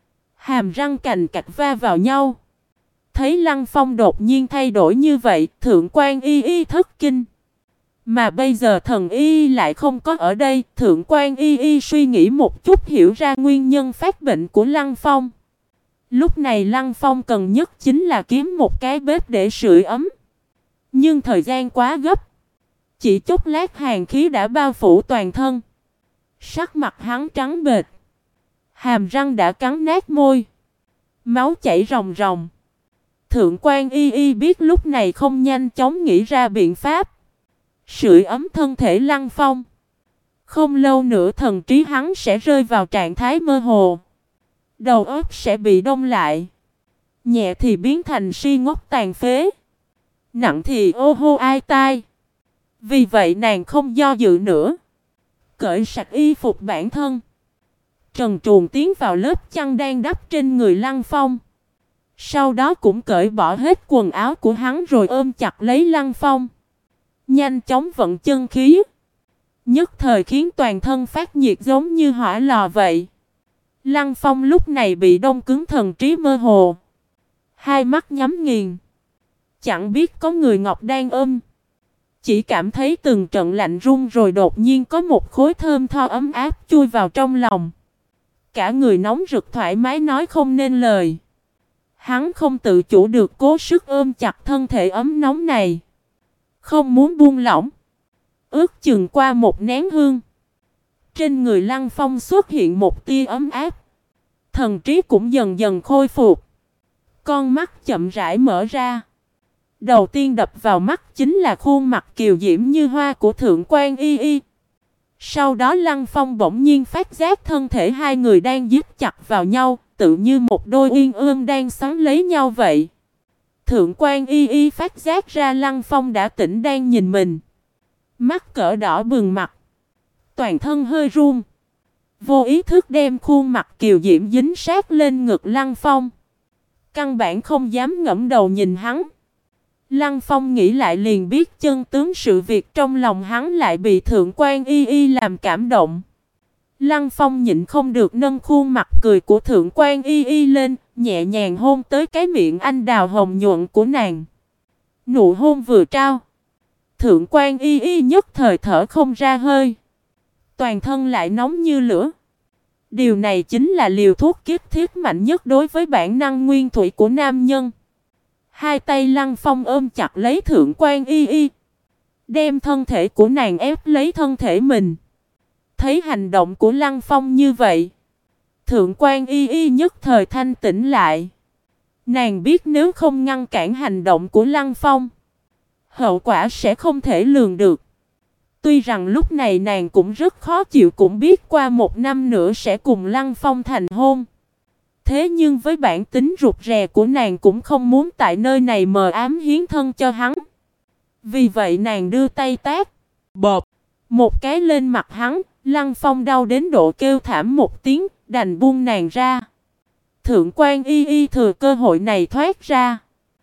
Hàm răng cành cạch va vào nhau. Thấy Lăng Phong đột nhiên thay đổi như vậy, Thượng Quan Y Y thất kinh. Mà bây giờ thần Y lại không có ở đây. Thượng Quan Y Y suy nghĩ một chút hiểu ra nguyên nhân phát bệnh của Lăng Phong. Lúc này Lăng Phong cần nhất chính là kiếm một cái bếp để sưởi ấm. Nhưng thời gian quá gấp. Chỉ chốc lát hàn khí đã bao phủ toàn thân. Sắc mặt hắn trắng bệch. Hàm răng đã cắn nát môi. Máu chảy ròng ròng. Thượng Quan Y Y biết lúc này không nhanh chóng nghĩ ra biện pháp sưởi ấm thân thể Lăng Phong. Không lâu nữa thần trí hắn sẽ rơi vào trạng thái mơ hồ. Đầu óc sẽ bị đông lại. Nhẹ thì biến thành si ngốc tàn phế. Nặng thì ô hô ai tai. Vì vậy nàng không do dự nữa. Cởi sạch y phục bản thân. Trần truồng tiến vào lớp chăn đang đắp trên người Lăng Phong. Sau đó cũng cởi bỏ hết quần áo của hắn rồi ôm chặt lấy Lăng Phong. Nhanh chóng vận chân khí. Nhất thời khiến toàn thân phát nhiệt giống như hỏa lò vậy. Lăng Phong lúc này bị đông cứng, thần trí mơ hồ. Hai mắt nhắm nghiền. Chẳng biết có người ngọc đang ôm. Chỉ cảm thấy từng trận lạnh run rồi đột nhiên có một khối thơm tho ấm áp chui vào trong lòng. Cả người nóng rực thoải mái nói không nên lời. Hắn không tự chủ được cố sức ôm chặt thân thể ấm nóng này, không muốn buông lỏng. Ước chừng qua một nén hương, trên người Lăng Phong xuất hiện một tia ấm áp, thần trí cũng dần dần khôi phục. Con mắt chậm rãi mở ra. Đầu tiên đập vào mắt chính là khuôn mặt kiều diễm như hoa của Thượng Quan Y Y. Sau đó Lăng Phong bỗng nhiên phát giác thân thể hai người đang díp chặt vào nhau, tự như một đôi uyên ương đang xoắn lấy nhau vậy. Thượng Quan Y Y phát giác ra Lăng Phong đã tỉnh đang nhìn mình. Mắt cỡ đỏ bừng mặt, toàn thân hơi run, vô ý thức đem khuôn mặt kiều diễm dính sát lên ngực Lăng Phong. Căn bản không dám ngẩng đầu nhìn hắn. Lăng Phong nghĩ lại liền biết chân tướng sự việc, trong lòng hắn lại bị Thượng Quan Y Y làm cảm động. Lăng Phong nhịn không được nâng khuôn mặt cười của Thượng Quan Y Y lên, nhẹ nhàng hôn tới cái miệng anh đào hồng nhuận của nàng. Nụ hôn vừa trao, Thượng Quan Y Y nhất thời thở không ra hơi, toàn thân lại nóng như lửa. Điều này chính là liều thuốc kích thiết mạnh nhất đối với bản năng nguyên thủy của nam nhân. Hai tay Lăng Phong ôm chặt lấy Thượng Quan Y Y, đem thân thể của nàng ép lấy thân thể mình. Thấy hành động của Lăng Phong như vậy, Thượng Quan Y Y nhất thời thanh tỉnh lại. Nàng biết nếu không ngăn cản hành động của Lăng Phong, hậu quả sẽ không thể lường được. Tuy rằng lúc này nàng cũng rất khó chịu, cũng biết qua một năm nữa sẽ cùng Lăng Phong thành hôn. Thế nhưng với bản tính rụt rè của nàng cũng không muốn tại nơi này mờ ám hiến thân cho hắn. Vì vậy nàng đưa tay tát bộp một cái lên mặt hắn. Lăng Phong đau đến độ kêu thảm một tiếng, đành buông nàng ra. Thượng Quan Y Y thừa cơ hội này thoát ra,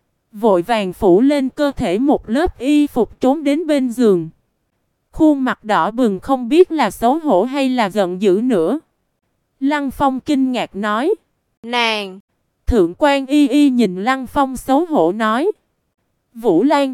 vội vàng phủ lên cơ thể một lớp y phục trốn đến bên giường. Khuôn mặt đỏ bừng không biết là xấu hổ hay là giận dữ nữa. Lăng Phong kinh ngạc nói: "Nàng!" Thượng Quan Y Y nhìn Lăng Phong xấu hổ nói: "Vũ Lan,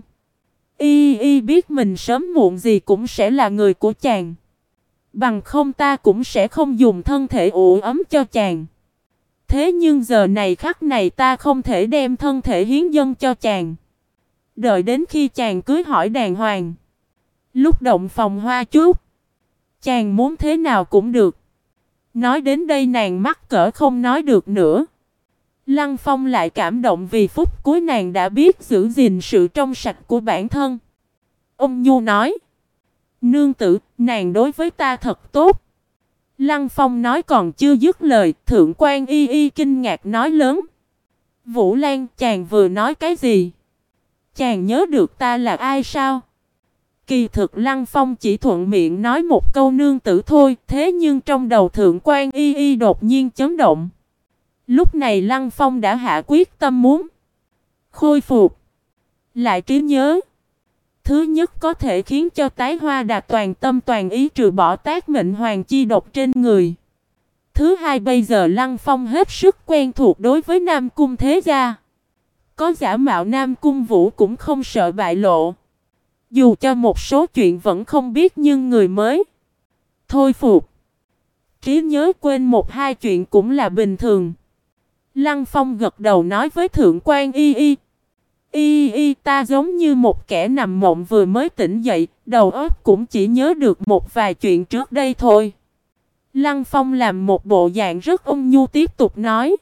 Y Y biết mình sớm muộn gì cũng sẽ là người của chàng. Bằng không ta cũng sẽ không dùng thân thể ủ ấm cho chàng. Thế nhưng giờ này khắc này ta không thể đem thân thể hiến dâng cho chàng. Đợi đến khi chàng cưới hỏi đàng hoàng, lúc động phòng hoa chút, chàng muốn thế nào cũng được." Nói đến đây nàng mắc cỡ không nói được nữa. Lăng Phong lại cảm động vì phút cuối nàng đã biết giữ gìn sự trong sạch của bản thân. Ông Nhu nói: "Nương tử, nàng đối với ta thật tốt." Lăng Phong nói còn chưa dứt lời, Thượng Quan Y Y kinh ngạc nói lớn: "Vũ Lan, chàng vừa nói cái gì? Chàng nhớ được ta là ai sao?" Kỳ thực Lăng Phong chỉ thuận miệng nói một câu nương tử thôi, thế nhưng trong đầu Thượng Quan Y Y đột nhiên chấn động. Lúc này Lăng Phong đã hạ quyết tâm muốn khôi phục lại trí nhớ. Thứ nhất có thể khiến cho tái hoa đạt toàn tâm toàn ý, trừ bỏ tác mệnh hoàng chi độc trên người. Thứ hai, bây giờ Lăng Phong hết sức quen thuộc đối với Nam Cung thế gia. Có giả mạo Nam Cung Vũ cũng không sợ bại lộ. Dù cho một số chuyện vẫn không biết, nhưng người mới thôi phục, trí nhớ quên một hai chuyện cũng là bình thường. Lăng Phong gật đầu nói với Thượng Quan Y Y: "Y Y, ta giống như một kẻ nằm mộng vừa mới tỉnh dậy, đầu óc cũng chỉ nhớ được một vài chuyện trước đây thôi." Lăng Phong làm một bộ dạng rất ôn nhu tiếp tục nói: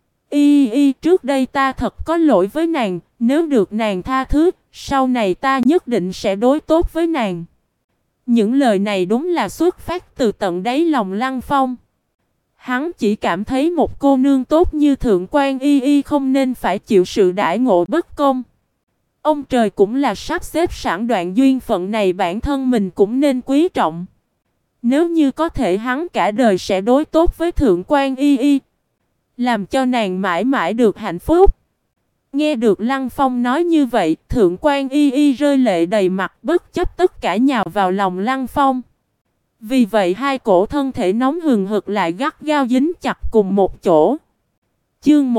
"Y Y, trước đây ta thật có lỗi với nàng, nếu được nàng tha thứ, sau này ta nhất định sẽ đối tốt với nàng." Những lời này đúng là xuất phát từ tận đáy lòng Lăng Phong. Hắn chỉ cảm thấy một cô nương tốt như Thượng Quan Y Y không nên phải chịu sự đãi ngộ bất công. Ông trời cũng là sắp xếp sẵn đoạn duyên phận này, bản thân mình cũng nên quý trọng. Nếu như có thể, hắn cả đời sẽ đối tốt với Thượng Quan Y Y, làm cho nàng mãi mãi được hạnh phúc. Nghe được Lăng Phong nói như vậy, Thượng Quan Y Y rơi lệ đầy mặt, bất chấp tất cả nhào vào lòng Lăng Phong. Vì vậy hai cổ thân thể nóng hừng hực lại gắt gao dính chặt cùng một chỗ. Chương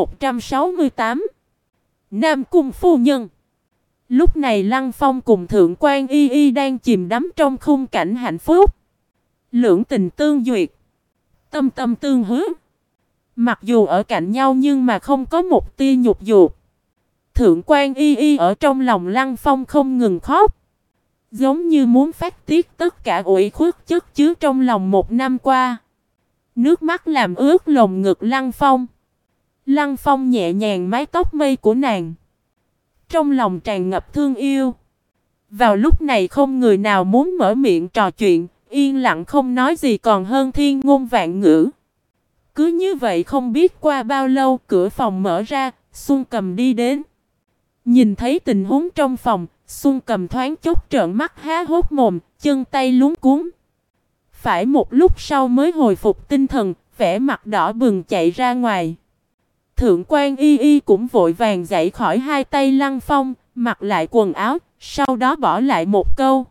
168 Nam Cung phu nhân. Lúc này Lăng Phong cùng Thượng Quan Y Y đang chìm đắm trong khung cảnh hạnh phúc, lưỡng tình tương duyệt, tâm tâm tương hướng. Mặc dù ở cạnh nhau nhưng mà không có một tia nhục dục. Thượng quan Y Y ở trong lòng Lăng Phong không ngừng khóc. Giống như muốn phát tiết tất cả ủy khuất chất chứa trong lòng một năm qua. Nước mắt làm ướt lồng ngực Lăng Phong. Lăng Phong nhẹ nhàng mái tóc mây của nàng. Trong lòng tràn ngập thương yêu. Vào lúc này không người nào muốn mở miệng trò chuyện, yên lặng không nói gì còn hơn thiên ngôn vạn ngữ. Cứ như vậy không biết qua bao lâu cửa phòng mở ra, Xuân Cầm đi đến. Nhìn thấy tình huống trong phòng, Xuân Cầm thoáng chốc trợn mắt há hốc mồm, chân tay luống cuống. Phải một lúc sau mới hồi phục tinh thần, vẻ mặt đỏ bừng chạy ra ngoài. Thượng quan Y Y cũng vội vàng dậy khỏi hai tay Lăng Phong, mặc lại quần áo, sau đó bỏ lại một câu.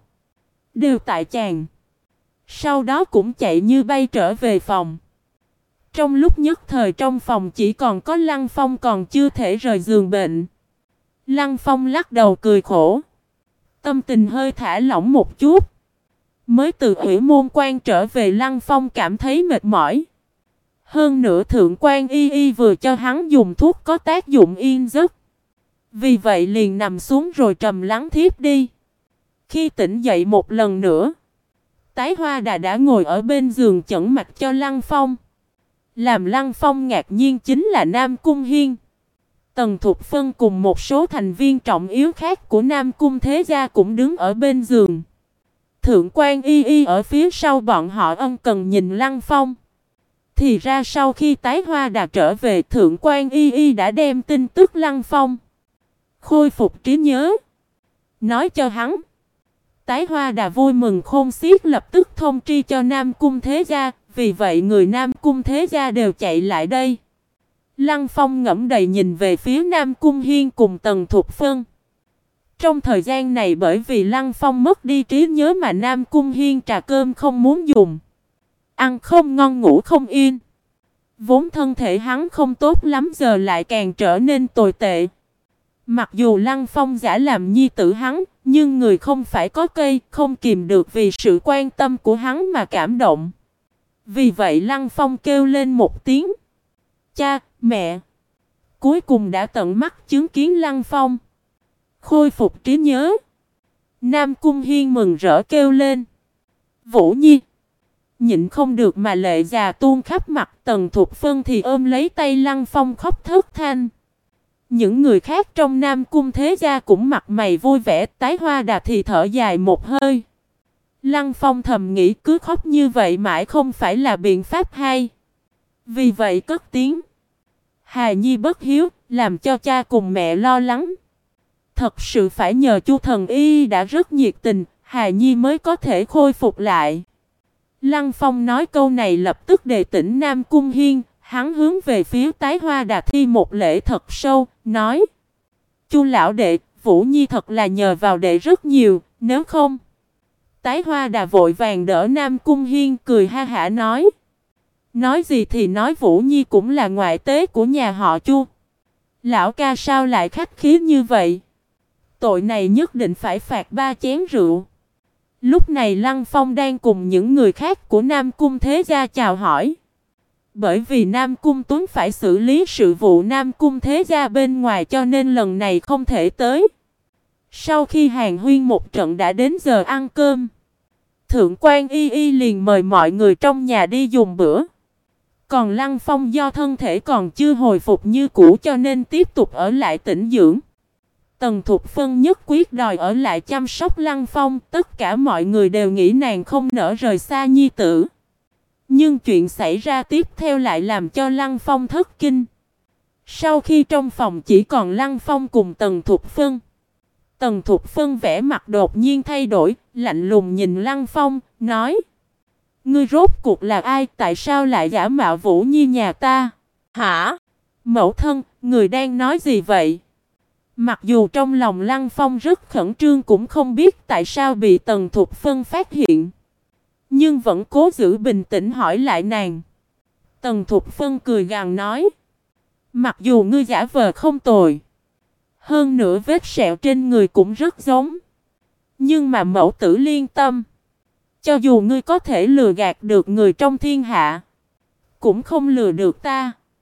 Đều tại chàng. Sau đó cũng chạy như bay trở về phòng. Trong lúc nhất thời trong phòng chỉ còn có Lăng Phong còn chưa thể rời giường bệnh. Lăng Phong lắc đầu cười khổ. Tâm tình hơi thả lỏng một chút. Mới từ Ủy Môn Quan trở về Lăng Phong cảm thấy mệt mỏi. Hơn nữa Thượng quan Y Y vừa cho hắn dùng thuốc có tác dụng yên giấc. Vì vậy liền nằm xuống rồi trầm lắng thiếp đi. Khi tỉnh dậy một lần nữa, Tái Hoa đã ngồi ở bên giường chẩn mạch cho Lăng Phong. Làm Lăng Phong ngạc nhiên chính là Nam Cung Hiên, Tần Thục Phân cùng một số thành viên trọng yếu khác của Nam Cung Thế Gia cũng đứng ở bên giường. Thượng quan Y Y ở phía sau bọn họ ân cần nhìn Lăng Phong. Thì ra sau khi Tái Hoa đã trở về, Thượng quan Y Y đã đem tin tức Lăng Phong khôi phục trí nhớ nói cho hắn. Tái Hoa đã vui mừng khôn xiết, lập tức thông tri cho Nam Cung Thế Gia. Vì vậy người Nam Cung Thế Gia đều chạy lại đây. Lăng Phong ngẫm đầy nhìn về phía Nam Cung Hiên cùng Tần Thục Phân. Trong thời gian này bởi vì Lăng Phong mất đi trí nhớ mà Nam Cung Hiên trà cơm không muốn dùng. Ăn không ngon ngủ không yên. Vốn thân thể hắn không tốt lắm giờ lại càng trở nên tồi tệ. Mặc dù Lăng Phong giả làm nhi tử hắn, nhưng người không phải có cây, không kìm được vì sự quan tâm của hắn mà cảm động. Vì vậy Lăng Phong kêu lên một tiếng. Cha, mẹ. Cuối cùng đã tận mắt chứng kiến Lăng Phong khôi phục trí nhớ. Nam Cung Hiên mừng rỡ kêu lên. Vũ Nhi. Nhịn không được mà lệ già tuôn khắp mặt. Tần Thục Phân thì ôm lấy tay Lăng Phong khóc thất thanh. Những người khác trong Nam Cung Thế Gia cũng mặt mày vui vẻ. Tái Hoa Đà thì thở dài một hơi. Lăng Phong thầm nghĩ cứ khóc như vậy mãi không phải là biện pháp hay. Vì vậy cất tiếng. Hà Nhi bất hiếu, làm cho cha cùng mẹ lo lắng. Thật sự phải nhờ Chu Thần Y đã rất nhiệt tình, Hà Nhi mới có thể khôi phục lại. Lăng Phong nói câu này lập tức đề tỉnh Nam Cung Hiên. Hắn hướng về phía Tái Hoa Đà thi một lễ thật sâu, nói. Chu lão đệ, Vũ Nhi thật là nhờ vào đệ rất nhiều, nếu không. Tái Hoa Đà vội vàng đỡ Nam Cung Hiên cười ha hả nói. Nói gì thì nói, Vũ Nhi cũng là ngoại tế của nhà họ Chu. Lão ca sao lại khách khí như vậy? Tội này nhất định phải phạt 3 chén rượu. Lúc này Lăng Phong đang cùng những người khác của Nam Cung Thế Gia chào hỏi. Bởi vì Nam Cung Tuấn phải xử lý sự vụ Nam Cung Thế Gia bên ngoài cho nên lần này không thể tới. Sau khi hàn huyên một trận đã đến giờ ăn cơm. Thượng quan Y Y liền mời mọi người trong nhà đi dùng bữa. Còn Lăng Phong do thân thể còn chưa hồi phục như cũ cho nên tiếp tục ở lại tĩnh dưỡng. Tần Thục Phân nhất quyết đòi ở lại chăm sóc Lăng Phong. Tất cả mọi người đều nghĩ nàng không nỡ rời xa nhi tử. Nhưng chuyện xảy ra tiếp theo lại làm cho Lăng Phong thất kinh. Sau khi trong phòng chỉ còn Lăng Phong cùng Tần Thục Phân. Tần Thục Phân vẻ mặt đột nhiên thay đổi, lạnh lùng nhìn Lăng Phong, nói. Ngươi rốt cuộc là ai, tại sao lại giả mạo Vũ Nhi nhà ta? Hả? Mẫu thân, người đang nói gì vậy? Mặc dù trong lòng Lăng Phong rất khẩn trương cũng không biết tại sao bị Tần Thục Phân phát hiện. Nhưng vẫn cố giữ bình tĩnh hỏi lại nàng. Tần Thục Phân cười gằn nói. Mặc dù ngươi giả vờ không tồi. Hơn nữa vết sẹo trên người cũng rất giống. Nhưng mà mẫu tử liên tâm. Cho dù ngươi có thể lừa gạt được người trong thiên hạ, cũng không lừa được ta.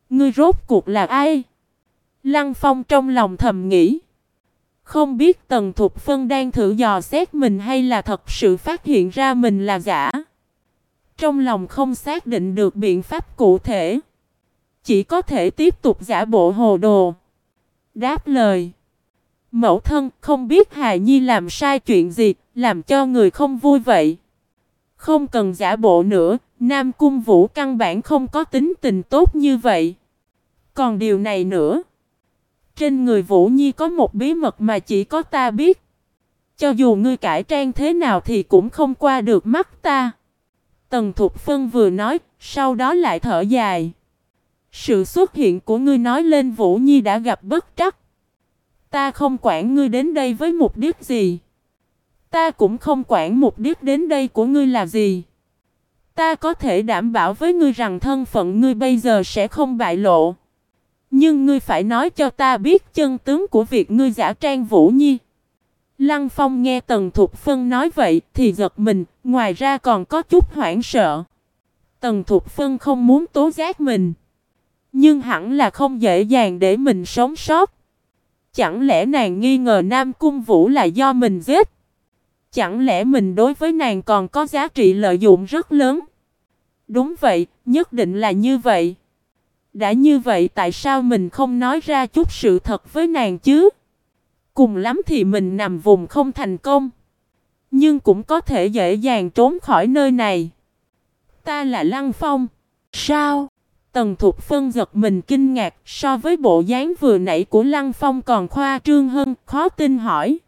Ngươi rốt cuộc là ai? Lăng Phong trong lòng thầm nghĩ. Không biết Tần Thục Phân đang thử dò xét mình hay là thật sự phát hiện ra mình là giả. Trong lòng không xác định được biện pháp cụ thể. Chỉ có thể tiếp tục giả bộ hồ đồ. Đáp lời. Mẫu thân, không biết hài nhi làm sai chuyện gì, làm cho người không vui vậy. Không cần giả bộ nữa, Nam Cung Vũ căn bản không có tính tình tốt như vậy. Còn điều này nữa. Trên người Vũ Nhi có một bí mật mà chỉ có ta biết. Cho dù ngươi cải trang thế nào thì cũng không qua được mắt ta. Tần Thục Phân vừa nói, sau đó lại thở dài. Sự xuất hiện của ngươi nói lên Vũ Nhi đã gặp bất trắc. Ta không quản ngươi đến đây với mục đích gì. Ta cũng không quản mục đích đến đây của ngươi là gì. Ta có thể đảm bảo với ngươi rằng thân phận ngươi bây giờ sẽ không bại lộ. Nhưng ngươi phải nói cho ta biết chân tướng của việc ngươi giả trang Vũ Nhi. Lăng Phong nghe Tần Thục Phân nói vậy thì giật mình, ngoài ra còn có chút hoảng sợ. Tần Thục Phân không muốn tố giác mình. Nhưng hẳn là không dễ dàng để mình sống sót. Chẳng lẽ nàng nghi ngờ Nam Cung Vũ là do mình giết? Chẳng lẽ mình đối với nàng còn có giá trị lợi dụng rất lớn? Đúng vậy, nhất định là như vậy. Đã như vậy tại sao mình không nói ra chút sự thật với nàng chứ? Cùng lắm thì mình nằm vùng không thành công. Nhưng cũng có thể dễ dàng trốn khỏi nơi này. Ta là Lăng Phong. Sao? Tần Thục Phân giật mình kinh ngạc, so với bộ dáng vừa nãy của Lăng Phong còn khoa trương hơn, khó tin hỏi.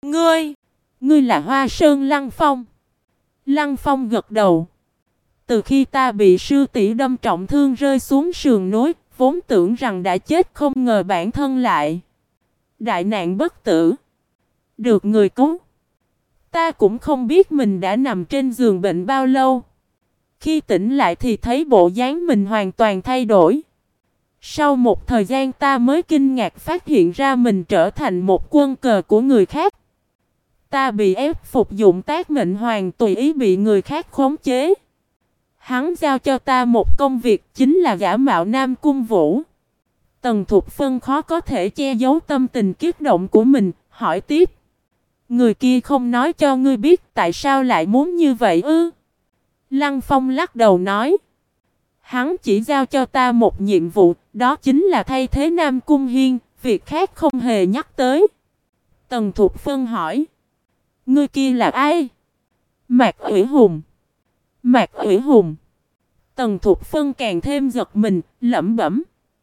Ngươi là Hoa Sơn Lăng Phong. Lăng Phong gật đầu. Từ khi ta bị sư tỷ đâm trọng thương rơi xuống sườn núi, vốn tưởng rằng đã chết, không ngờ bản thân lại đại nạn bất tử, được người cứu. Ta cũng không biết mình đã nằm trên giường bệnh bao lâu. Khi tỉnh lại thì thấy bộ dáng mình hoàn toàn thay đổi. Sau một thời gian ta mới kinh ngạc phát hiện ra mình trở thành một quân cờ của người khác. Ta bị ép phục dụng tác mệnh hoàng, tùy ý bị người khác khống chế. Hắn giao cho ta một công việc, chính là giả mạo Nam Cung Vũ. Tần Thục Phân khó có thể che giấu tâm tình kích động của mình, hỏi tiếp. Người kia không nói cho ngươi biết tại sao lại muốn như vậy ư? Lăng Phong lắc đầu nói. Hắn chỉ giao cho ta một nhiệm vụ, đó chính là thay thế Nam Cung Hiên, việc khác không hề nhắc tới. Tần Thục Phân hỏi. Người kia là ai? Mạc Ủy Hùng. Mạc Ủy Hùng. Tần Thục Phân càng thêm giật mình, lẩm bẩm.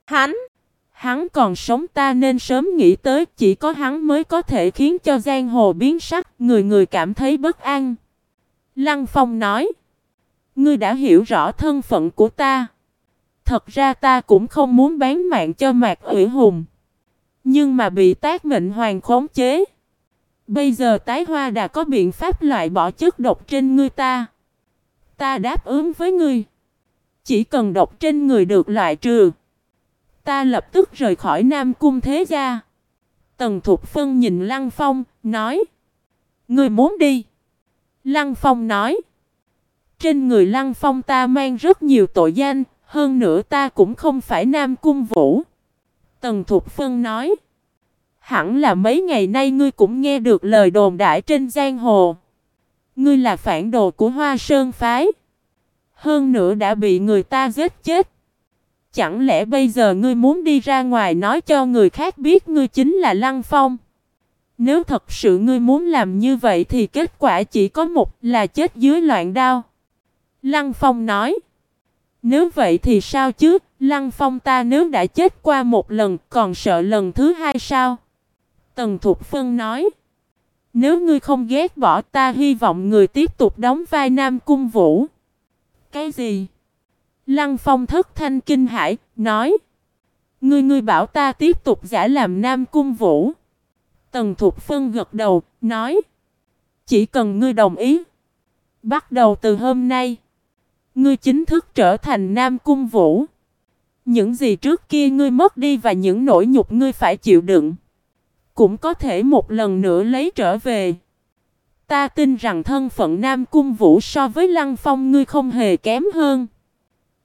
Hắn còn sống, ta nên sớm nghĩ tới, chỉ có hắn mới có thể khiến cho giang hồ biến sắc, người người cảm thấy bất an. Lăng Phong nói. Ngươi đã hiểu rõ thân phận của ta. Thật ra ta cũng không muốn bán mạng cho Mạc Ủy Hùng. Nhưng mà bị tác mệnh hoàng khống chế. Bây giờ Tái Hoa đã có biện pháp loại bỏ chất độc trên ngươi ta. Ta đáp ứng với ngươi. Chỉ cần độc trên người được loại trừ, ta lập tức rời khỏi Nam Cung thế gia. Tần Thục Phân nhìn Lăng Phong, nói. Ngươi muốn đi? Lăng Phong nói. Trên người Lăng Phong ta mang rất nhiều tội danh, hơn nữa ta cũng không phải Nam Cung Vũ. Tần Thục Phân nói. Hẳn là mấy ngày nay ngươi cũng nghe được lời đồn đại trên giang hồ. Ngươi là phản đồ của Hoa Sơn phái. Hơn nữa đã bị người ta giết chết. Chẳng lẽ bây giờ ngươi muốn đi ra ngoài nói cho người khác biết ngươi chính là Lăng Phong? Nếu thật sự ngươi muốn làm như vậy thì kết quả chỉ có một là chết dưới loạn đao. Lăng Phong nói. Nếu vậy thì sao chứ? Lăng Phong ta nếu đã chết qua một lần còn sợ lần thứ hai sao? Tần Thục Phân nói. Nếu ngươi không ghét bỏ ta hy vọng người tiếp tục đóng vai Nam Cung Vũ. Cái gì? Lăng Phong thất thanh kinh hãi, nói. Ngươi bảo ta tiếp tục giả làm Nam Cung Vũ. Tần Thục Phân gật đầu, nói. Chỉ cần ngươi đồng ý. Bắt đầu từ hôm nay, ngươi chính thức trở thành Nam Cung Vũ. Những gì trước kia ngươi mất đi và những nỗi nhục ngươi phải chịu đựng, cũng có thể một lần nữa lấy trở về. Ta tin rằng thân phận Nam Cung Vũ so với Lăng Phong ngươi không hề kém hơn.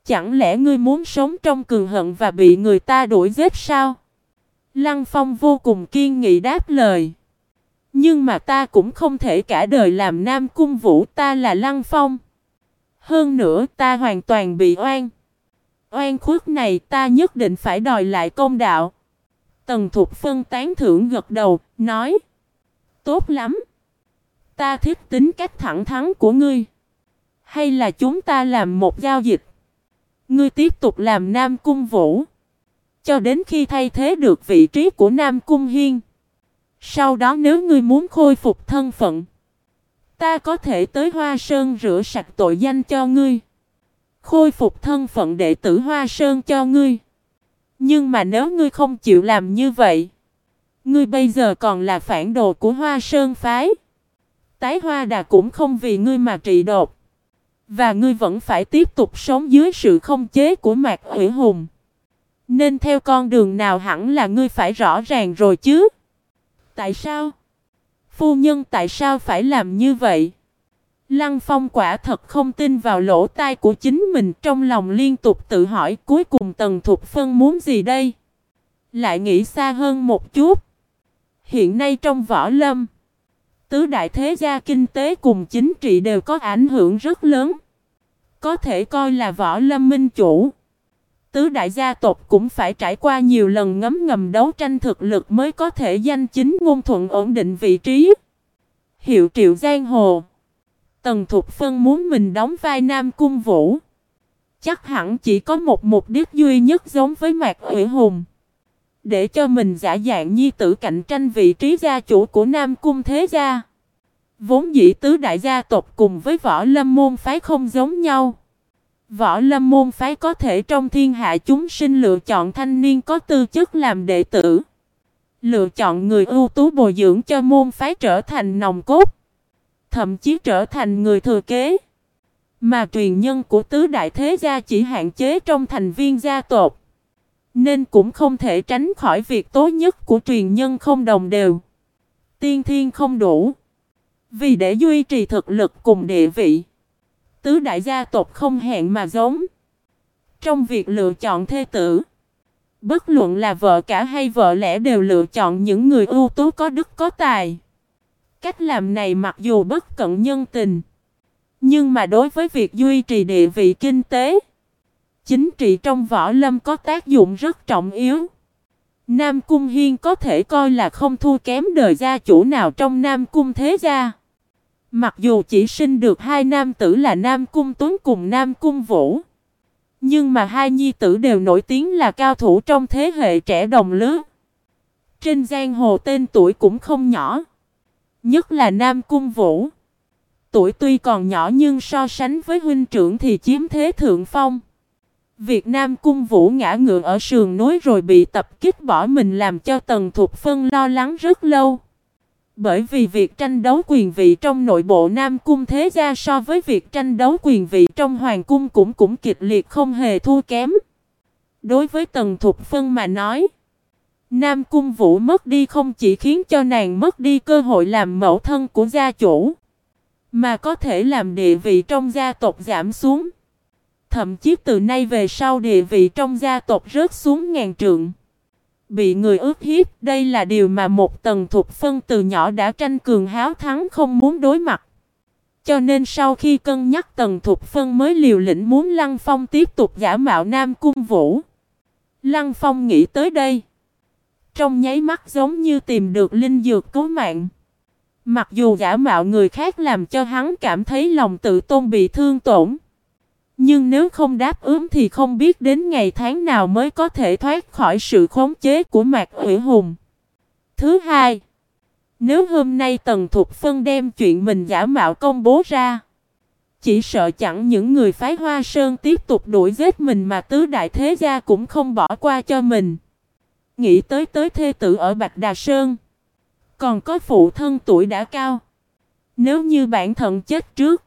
Chẳng lẽ ngươi muốn sống trong cừu hận và bị người ta đuổi giết sao? Lăng Phong vô cùng kiên nghị đáp lời. Nhưng mà ta cũng không thể cả đời làm Nam Cung Vũ, ta là Lăng Phong. Hơn nữa ta hoàn toàn bị oan khuất này, ta nhất định phải đòi lại công đạo. Tần Thục Phân tán thưởng gật đầu, nói. Tốt lắm. Ta thích tính cách thẳng thắn của ngươi. Hay là chúng ta làm một giao dịch. Ngươi tiếp tục làm Nam Cung Vũ, cho đến khi thay thế được vị trí của Nam Cung Hiên. Sau đó nếu ngươi muốn khôi phục thân phận, ta có thể tới Hoa Sơn rửa sạch tội danh cho ngươi. Khôi phục thân phận đệ tử Hoa Sơn cho ngươi. Nhưng mà nếu ngươi không chịu làm như vậy, ngươi bây giờ còn là phản đồ của Hoa Sơn phái. Tái Hoa Đà cũng không vì ngươi mà trị đột. Và ngươi vẫn phải tiếp tục sống dưới sự không chế của Mạc Ủy Hùng. Nên theo con đường nào hẳn là ngươi phải rõ ràng rồi chứ. Tại sao? Phu nhân tại sao phải làm như vậy? Lăng Phong quả thật không tin vào lỗ tai của chính mình, trong lòng liên tục tự hỏi cuối cùng Tần Thục Phân muốn gì đây? Lại nghĩ xa hơn một chút. Hiện nay trong võ lâm, tứ đại thế gia kinh tế cùng chính trị đều có ảnh hưởng rất lớn. Có thể coi là võ lâm minh chủ. Tứ đại gia tộc cũng phải trải qua nhiều lần ngấm ngầm đấu tranh thực lực mới có thể danh chính ngôn thuận ổn định vị trí. Hiệu triệu giang hồ. Tần Thục Phân muốn mình đóng vai Nam Cung Vũ, chắc hẳn chỉ có một mục đích duy nhất giống với Mạc Ủy Hùng. Để cho mình giả dạng nhi tử cạnh tranh vị trí gia chủ của Nam Cung thế gia. Vốn dĩ tứ đại gia tộc cùng với võ lâm môn phái không giống nhau. Võ lâm môn phái có thể trong thiên hạ chúng sinh lựa chọn thanh niên có tư chất làm đệ tử. Lựa chọn người ưu tú bồi dưỡng cho môn phái trở thành nòng cốt. Thậm chí trở thành người thừa kế. Mà truyền nhân của tứ đại thế gia chỉ hạn chế trong thành viên gia tộc. Nên cũng không thể tránh khỏi việc tố nhất của truyền nhân không đồng đều. Tiên thiên không đủ. Vì để duy trì thực lực cùng địa vị, tứ đại gia tộc không hẹn mà giống. Trong việc lựa chọn thê tử, bất luận là vợ cả hay vợ lẽ đều lựa chọn những người ưu tú có đức có tài. Cách làm này mặc dù bất cận nhân tình, nhưng mà đối với việc duy trì địa vị kinh tế, chính trị trong võ lâm có tác dụng rất trọng yếu. Nam Cung Hiên có thể coi là không thua kém đời gia chủ nào trong Nam Cung thế gia. Mặc dù chỉ sinh được hai nam tử là Nam Cung Tuấn cùng Nam Cung Vũ, nhưng mà hai nhi tử đều nổi tiếng là cao thủ trong thế hệ trẻ đồng lứa. Trên giang hồ tên tuổi cũng không nhỏ. Nhất là Nam Cung Vũ. Tuổi tuy còn nhỏ nhưng so sánh với huynh trưởng thì chiếm thế thượng phong. Việc Nam Cung Vũ ngã ngựa ở sườn núi rồi bị tập kích bỏ mình làm cho Tần Thục Phân lo lắng rất lâu. Bởi vì việc tranh đấu quyền vị trong nội bộ Nam Cung thế gia so với việc tranh đấu quyền vị trong Hoàng Cung cũng kịch liệt không hề thua kém. Đối với Tần Thục Phân mà nói, Nam Cung Vũ mất đi không chỉ khiến cho nàng mất đi cơ hội làm mẫu thân của gia chủ, mà có thể làm địa vị trong gia tộc giảm xuống. Thậm chí từ nay về sau địa vị trong gia tộc rớt xuống ngàn trượng. Bị người ức hiếp, đây là điều mà một Tần Thục Phân từ nhỏ đã tranh cường háo thắng không muốn đối mặt. Cho nên sau khi cân nhắc Tần Thục Phân mới liều lĩnh muốn Lăng Phong tiếp tục giả mạo Nam Cung Vũ. Lăng Phong nghĩ tới đây, trong nháy mắt giống như tìm được linh dược cứu mạng. Mặc dù giả mạo người khác làm cho hắn cảm thấy lòng tự tôn bị thương tổn, nhưng nếu không đáp ứng thì không biết đến ngày tháng nào mới có thể thoát khỏi sự khống chế của Mạc Ủy Hùng. Thứ hai, nếu hôm nay Tần Thục Phân đem chuyện mình giả mạo công bố ra, chỉ sợ chẳng những người phái Hoa Sơn tiếp tục đuổi giết mình mà tứ đại thế gia cũng không bỏ qua cho mình. Nghĩ tới thê tử ở Bạch Đà Sơn, còn có phụ thân tuổi đã cao. Nếu như bản thân chết trước,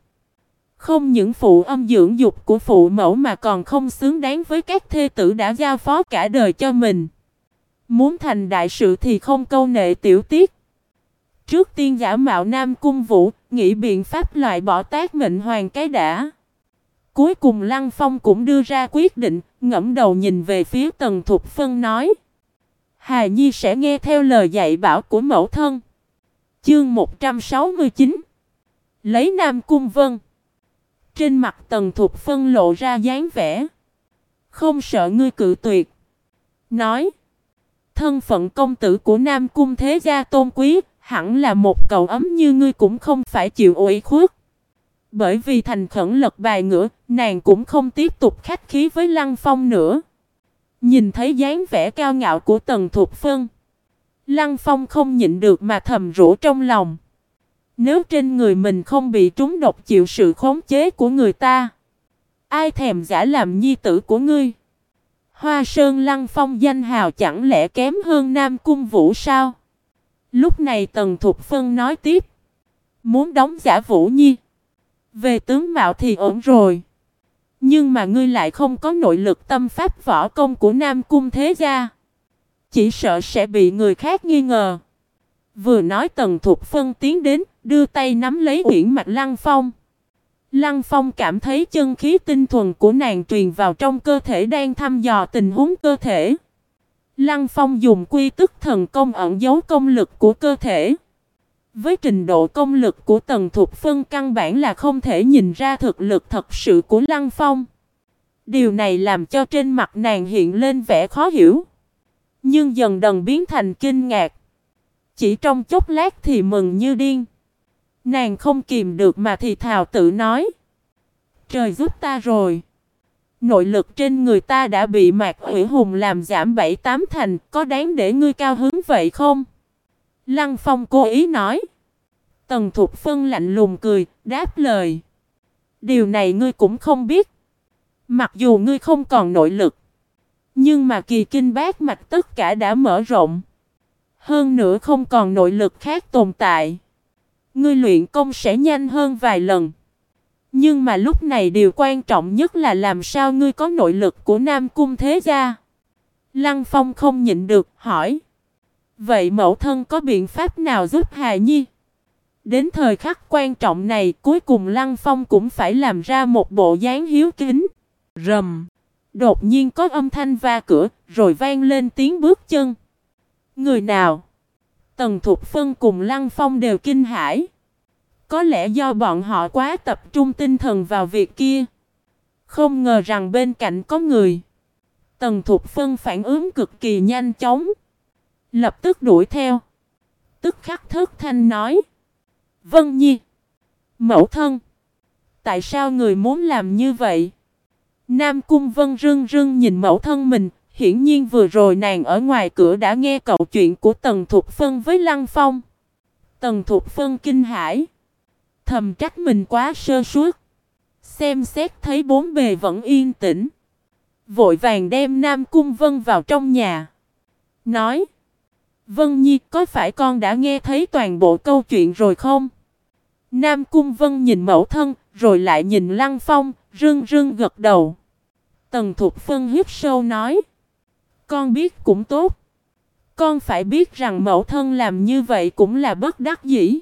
không những phụ âm dưỡng dục của phụ mẫu mà còn không xứng đáng với các thê tử đã giao phó cả đời cho mình. Muốn thành đại sự thì không câu nệ tiểu tiết. Trước tiên giả mạo Nam Cung Vũ, nghĩ biện pháp loại bỏ tác mệnh hoàng cái đã. cuối cùng Lăng Phong cũng đưa ra quyết định, ngẩng đầu nhìn về phía Tần Thục Phân nói: Hà Nhi sẽ nghe theo lời dạy bảo của mẫu thân. Chương 169 Lấy Nam Cung Vân. Trên mặt Tần Thục Phân lộ ra dáng vẻ không sợ ngươi cự tuyệt, nói: thân phận công tử của Nam Cung thế gia tôn quý, hẳn là một cậu ấm như ngươi cũng không phải chịu ủy khuất. Bởi vì thành khẩn lật bài ngửa, nàng cũng không tiếp tục khách khí với Lăng Phong nữa. Nhìn thấy dáng vẻ cao ngạo của Tần Thục Phân, Lăng Phong không nhịn được mà thầm rủa trong lòng. Nếu trên người mình không bị trúng độc chịu sự khống chế của người ta, ai thèm giả làm nhi tử của ngươi? Hoa Sơn Lăng Phong danh hào chẳng lẽ kém hơn Nam Cung Vũ sao? Lúc này Tần Thục Phân nói tiếp: muốn đóng giả Vũ Nhi, về tướng mạo thì ổn rồi, nhưng mà ngươi lại không có nội lực tâm pháp võ công của Nam Cung thế gia, chỉ sợ sẽ bị người khác nghi ngờ. Vừa nói Tần Thục Phân tiến đến, đưa tay nắm lấy uyển mạch Lăng Phong. Lăng Phong cảm thấy chân khí tinh thuần của nàng truyền vào trong cơ thể, đang thăm dò tình huống cơ thể. Lăng Phong dùng quy tức thần công ẩn giấu công lực của cơ thể. Với trình độ công lực của Tần Thục Phân, căn bản là không thể nhìn ra thực lực thật sự của Lăng Phong. Điều này làm cho trên mặt nàng hiện lên vẻ khó hiểu, nhưng dần dần biến thành kinh ngạc. Chỉ trong chốc lát thì mừng như điên. Nàng không kìm được mà thì thào tự nói: trời giúp ta rồi. Nội lực trên người ta đã bị Mạc Ủy Hùng làm giảm 7-8 thành, có đáng để ngươi cao hứng vậy không? Lăng Phong cố ý nói. Tần Thục Phân lạnh lùng cười, đáp lời: điều này ngươi cũng không biết. Mặc dù ngươi không còn nội lực, nhưng mà kỳ kinh bát mạch tất cả đã mở rộng. Hơn nữa không còn nội lực khác tồn tại, ngươi luyện công sẽ nhanh hơn vài lần. Nhưng mà lúc này điều quan trọng nhất là làm sao ngươi có nội lực của Nam Cung thế gia. Lăng Phong không nhịn được hỏi: vậy mẫu thân có biện pháp nào giúp Hà Nhi? Đến thời khắc quan trọng này, cuối cùng Lăng Phong cũng phải làm ra một bộ dáng hiếu kính. Rầm! Đột nhiên có âm thanh va cửa, rồi vang lên tiếng bước chân. Người nào? Tần Thục Phân cùng Lăng Phong đều kinh hãi. Có lẽ do bọn họ quá tập trung tinh thần vào việc kia, không ngờ rằng bên cạnh có người. Tần Thục Phân phản ứng cực kỳ nhanh chóng, lập tức đuổi theo. Tức khắc thất thanh nói: Vân Nhi, mẫu thân, tại sao người muốn làm như vậy? Nam Cung Vân rưng rưng nhìn mẫu thân mình. Hiển nhiên vừa rồi nàng ở ngoài cửa đã nghe cậu chuyện của Tần Thục Phân với Lăng Phong. Tần Thục Phân kinh hãi, thầm trách mình quá sơ suất. Xem xét thấy bốn bề vẫn yên tĩnh, vội vàng đem Nam Cung Vân vào trong nhà, nói: Vân Nhi, có phải con đã nghe thấy toàn bộ câu chuyện rồi không? Nam Cung Vân nhìn mẫu thân, rồi lại nhìn Lăng Phong, rưng rưng gật đầu. Tần Thục Phân hít sâu nói: con biết cũng tốt. Con phải biết rằng mẫu thân làm như vậy cũng là bất đắc dĩ.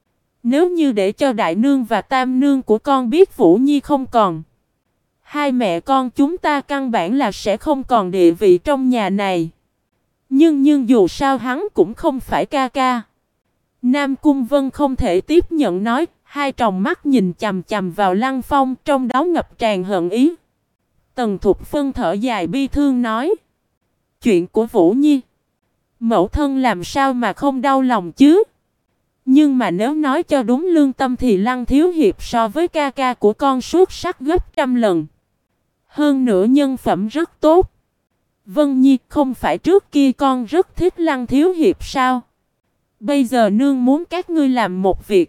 Nếu như để cho đại nương và tam nương của con biết Vũ Nhi không còn, hai mẹ con chúng ta căn bản là sẽ không còn địa vị trong nhà này. Nhưng dù sao hắn cũng không phải ca ca. Nam Cung Vân không thể tiếp nhận nói, hai tròng mắt nhìn chằm chằm vào Lăng Phong, trong đó ngập tràn hận ý. Tần Thục Phân thở dài bi thương nói: chuyện của Vũ Nhi, mẫu thân làm sao mà không đau lòng chứ? Nhưng mà nếu nói cho đúng lương tâm thì Lăng Thiếu Hiệp so với ca ca của con xuất sắc gấp trăm lần. Hơn nữa nhân phẩm rất tốt. Vân Nhi, không phải trước kia con rất thích Lăng Thiếu Hiệp sao? Bây giờ nương muốn các ngươi làm một việc,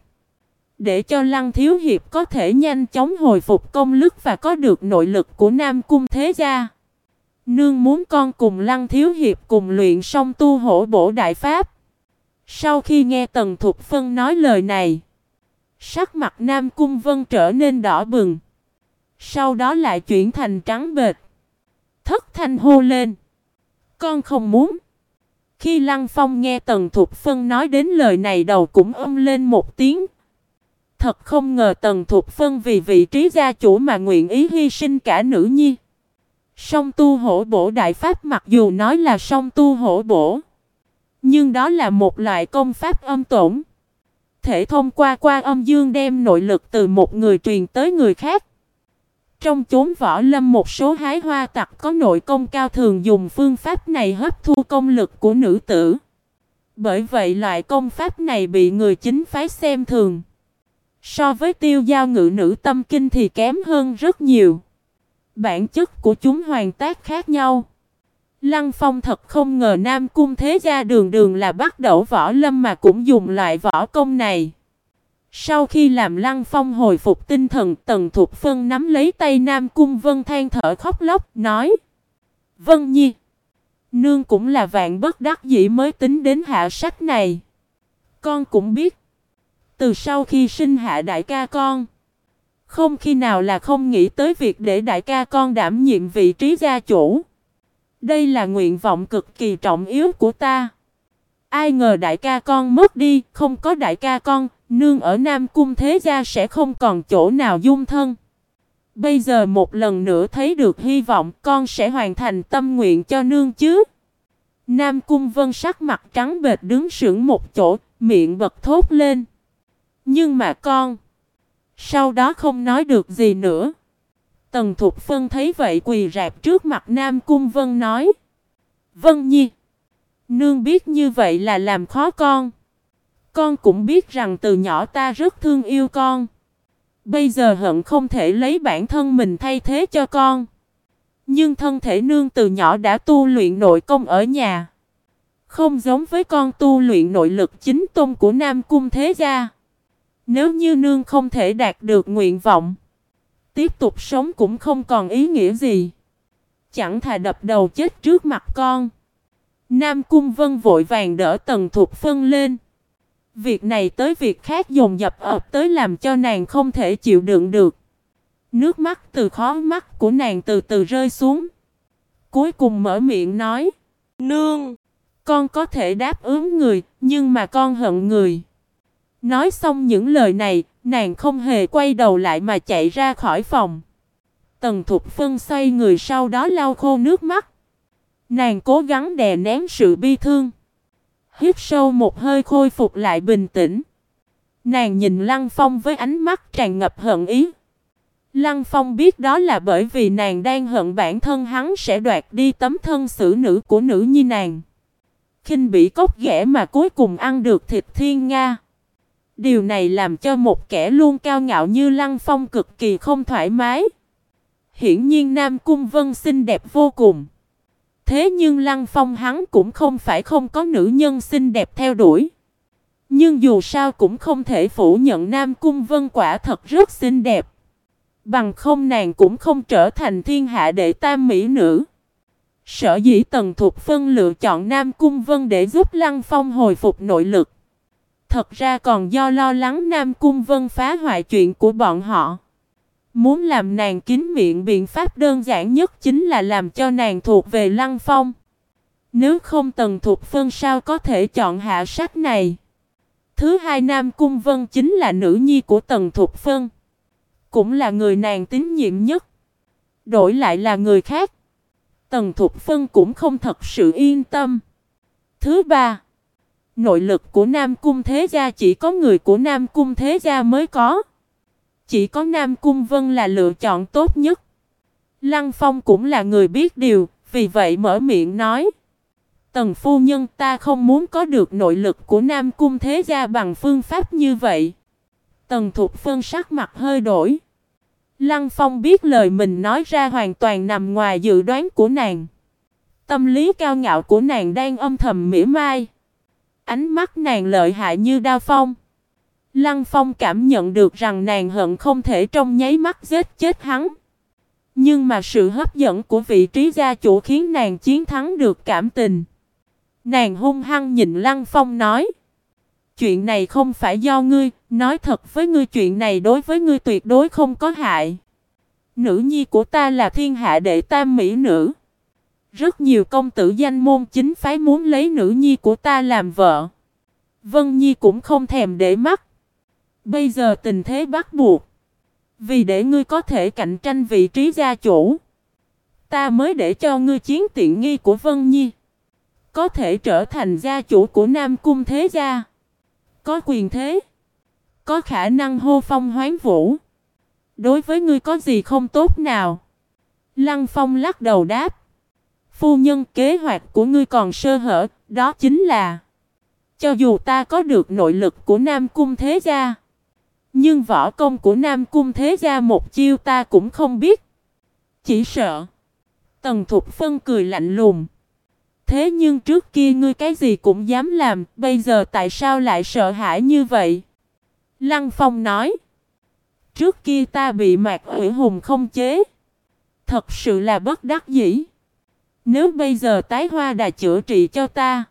để cho Lăng Thiếu Hiệp có thể nhanh chóng hồi phục công lực và có được nội lực của Nam Cung thế gia. Nương muốn con cùng Lăng Thiếu Hiệp cùng luyện song tu hổ bổ đại pháp. Sau khi nghe Tần Thục Phân nói lời này, sắc mặt Nam Cung Vân trở nên đỏ bừng, sau đó lại chuyển thành trắng bệch. Thất thanh hô lên: con không muốn. Khi Lăng Phong nghe Tần Thục Phân nói đến lời này, đầu cũng lên một tiếng. Thật không ngờ Tần Thục Phân vì vị trí gia chủ mà nguyện ý hy sinh cả nữ nhi. Song tu hổ bổ đại pháp mặc dù nói là song tu hổ bổ, nhưng đó là một loại công pháp âm tổn. Thể thông qua âm dương đem nội lực từ một người truyền tới người khác. Trong chốn võ lâm một số hái hoa tặc có nội công cao thường dùng phương pháp này hấp thu công lực của nữ tử. Bởi vậy loại công pháp này bị người chính phái xem thường. So với tiêu giao ngự nữ tâm kinh thì kém hơn rất nhiều. Bản chất của chúng hoàn tác khác nhau. Lăng Phong thật không ngờ Nam Cung thế gia đường đường là bắt đầu võ lâm mà cũng dùng loại võ công này. Sau khi làm Lăng Phong hồi phục tinh thần, Tần Thục Phân nắm lấy tay Nam Cung Vân than thở khóc lóc, nói: Vân Nhi, nương cũng là vạn bất đắc dĩ mới tính đến hạ sách này. Con cũng biết, từ sau khi sinh hạ đại ca con, không khi nào là không nghĩ tới việc để đại ca con đảm nhiệm vị trí gia chủ. Đây là nguyện vọng cực kỳ trọng yếu của ta. Ai ngờ đại ca con mất đi, không có đại ca con, nương ở Nam Cung thế gia sẽ không còn chỗ nào dung thân. Bây giờ một lần nữa thấy được hy vọng, con sẽ hoàn thành tâm nguyện cho nương chứ. Nam Cung Vân sắc mặt trắng bệch đứng sững một chỗ, miệng bật thốt lên: Nhưng mà con... Sau đó không nói được gì nữa. Tần Thục Phân thấy vậy quỳ rạp trước mặt Nam Cung Vân nói: Vân Nhi, nương biết như vậy là làm khó con. Con cũng biết rằng từ nhỏ ta rất thương yêu con. Bây giờ hận không thể lấy bản thân mình thay thế cho con. Nhưng thân thể nương từ nhỏ đã tu luyện nội công ở nhà, không giống với con tu luyện nội lực chính tông của Nam Cung thế gia. Nếu như nương không thể đạt được nguyện vọng, tiếp tục sống cũng không còn ý nghĩa gì. Chẳng thà đập đầu chết trước mặt con. Nam Cung Vân vội vàng đỡ Tần Thục Phân lên. Việc này tới việc khác dồn dập ập tới làm cho nàng không thể chịu đựng được. Nước mắt từ khóe mắt của nàng từ từ rơi xuống. Cuối cùng mở miệng nói: Nương, con có thể đáp ứng người, nhưng mà con hận người. Nói xong những lời này, nàng không hề quay đầu lại mà chạy ra khỏi phòng. Tần Thục Phân xoay người sau đó lau khô nước mắt. Nàng cố gắng đè nén sự bi thương. Hít sâu một hơi khôi phục lại bình tĩnh. Nàng nhìn Lăng Phong với ánh mắt tràn ngập hận ý. Lăng Phong biết đó là bởi vì nàng đang hận bản thân hắn sẽ đoạt đi tấm thân xử nữ của nữ nhi nàng. Khinh bỉ cốc ghẻ mà cuối cùng ăn được thịt thiên nga. Điều này làm cho một kẻ luôn cao ngạo như Lăng Phong cực kỳ không thoải mái. Hiển nhiên Nam Cung Vân xinh đẹp vô cùng. Thế nhưng Lăng Phong hắn cũng không phải không có nữ nhân xinh đẹp theo đuổi. Nhưng dù sao cũng không thể phủ nhận Nam Cung Vân quả thật rất xinh đẹp. Bằng không nàng cũng không trở thành thiên hạ đệ tam mỹ nữ. Sở dĩ Tần Thục Phân lựa chọn Nam Cung Vân để giúp Lăng Phong hồi phục nội lực. Thật ra còn do lo lắng Nam Cung Vân phá hoại chuyện của bọn họ. Muốn làm nàng kín miệng, biện pháp đơn giản nhất chính là làm cho nàng thuộc về Lăng Phong. Nếu không Tần Thục Phân sao có thể chọn hạ sách này. Thứ hai, Nam Cung Vân chính là nữ nhi của Tần Thục Phân, cũng là người nàng tín nhiệm nhất. Đổi lại là người khác, Tần Thục Phân cũng không thật sự yên tâm. Thứ ba, nội lực của Nam Cung thế gia chỉ có người của Nam Cung thế gia mới có. Chỉ có Nam Cung Vân là lựa chọn tốt nhất. Lăng Phong cũng là người biết điều, vì vậy mở miệng nói: Tần phu nhân, ta không muốn có được nội lực của Nam Cung thế gia bằng phương pháp như vậy. Tần Thục Phân sắc mặt hơi đổi. Lăng Phong biết lời mình nói ra hoàn toàn nằm ngoài dự đoán của nàng. Tâm lý cao ngạo của nàng đang âm thầm mỉa mai. Ánh mắt nàng lợi hại như đao phong. Lăng Phong cảm nhận được rằng nàng hận không thể trong nháy mắt giết chết hắn. Nhưng mà sự hấp dẫn của vị trí gia chủ khiến nàng chiến thắng được cảm tình. Nàng hung hăng nhìn Lăng Phong nói: Chuyện này không phải do ngươi, nói thật với ngươi, chuyện này đối với ngươi tuyệt đối không có hại. Nữ nhi của ta là thiên hạ đệ tam mỹ nữ. Rất nhiều công tử danh môn chính phái muốn lấy nữ nhi của ta làm vợ. Vân Nhi cũng không thèm để mắt. Bây giờ tình thế bắt buộc. Vì để ngươi có thể cạnh tranh vị trí gia chủ, ta mới để cho ngươi chiếm tiện nghi của Vân Nhi. Có thể trở thành gia chủ của Nam Cung thế gia. Có quyền thế. Có khả năng hô phong hoán vũ. Đối với ngươi có gì không tốt nào? Lăng Phong lắc đầu đáp. Phu nhân, kế hoạch của ngươi còn sơ hở, đó chính là cho dù ta có được nội lực của Nam Cung thế gia, nhưng võ công của Nam Cung thế gia một chiêu ta cũng không biết. Chỉ sợ. Tần Thục Phân cười lạnh lùng. Thế nhưng trước kia ngươi cái gì cũng dám làm, bây giờ tại sao lại sợ hãi như vậy? Lăng Phong nói. Trước kia ta bị Mạc Ủy Hùng không chế. Thật sự là bất đắc dĩ. Nếu bây giờ tái hoa đà chữa trị cho ta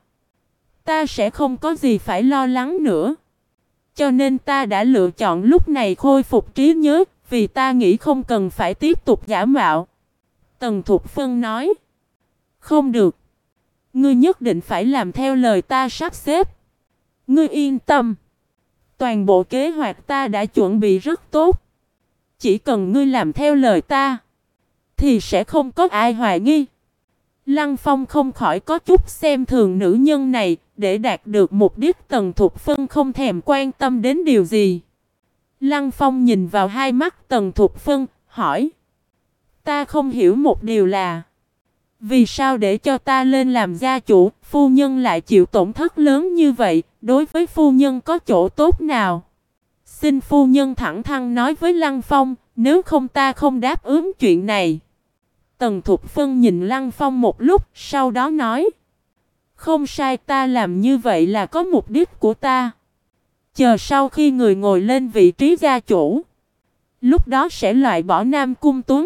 sẽ không có gì phải lo lắng nữa. Cho nên ta đã lựa chọn lúc này khôi phục trí nhớ, vì ta nghĩ không cần phải tiếp tục giả mạo. Tần Thục Phân nói. Không được. Ngươi nhất định phải làm theo lời ta sắp xếp. Ngươi yên tâm. Toàn bộ kế hoạch ta đã chuẩn bị rất tốt. Chỉ cần ngươi làm theo lời ta, thì sẽ không có ai hoài nghi. Lăng Phong không khỏi có chút xem thường nữ nhân này. Để đạt được mục đích, Tần Thục Phân không thèm quan tâm đến điều gì. Lăng Phong nhìn vào hai mắt Tần Thục Phân, hỏi. Ta không hiểu một điều là, vì sao để cho ta lên làm gia chủ, phu nhân lại chịu tổn thất lớn như vậy, đối với phu nhân có chỗ tốt nào? Xin phu nhân thẳng thắn nói với Lăng Phong, nếu không ta không đáp ứng chuyện này. Tần Thục Phân nhìn Lăng Phong một lúc, sau đó nói. Không sai, ta làm như vậy là có mục đích của ta. Chờ sau khi người ngồi lên vị trí gia chủ, lúc đó sẽ loại bỏ Nam Cung Tuấn.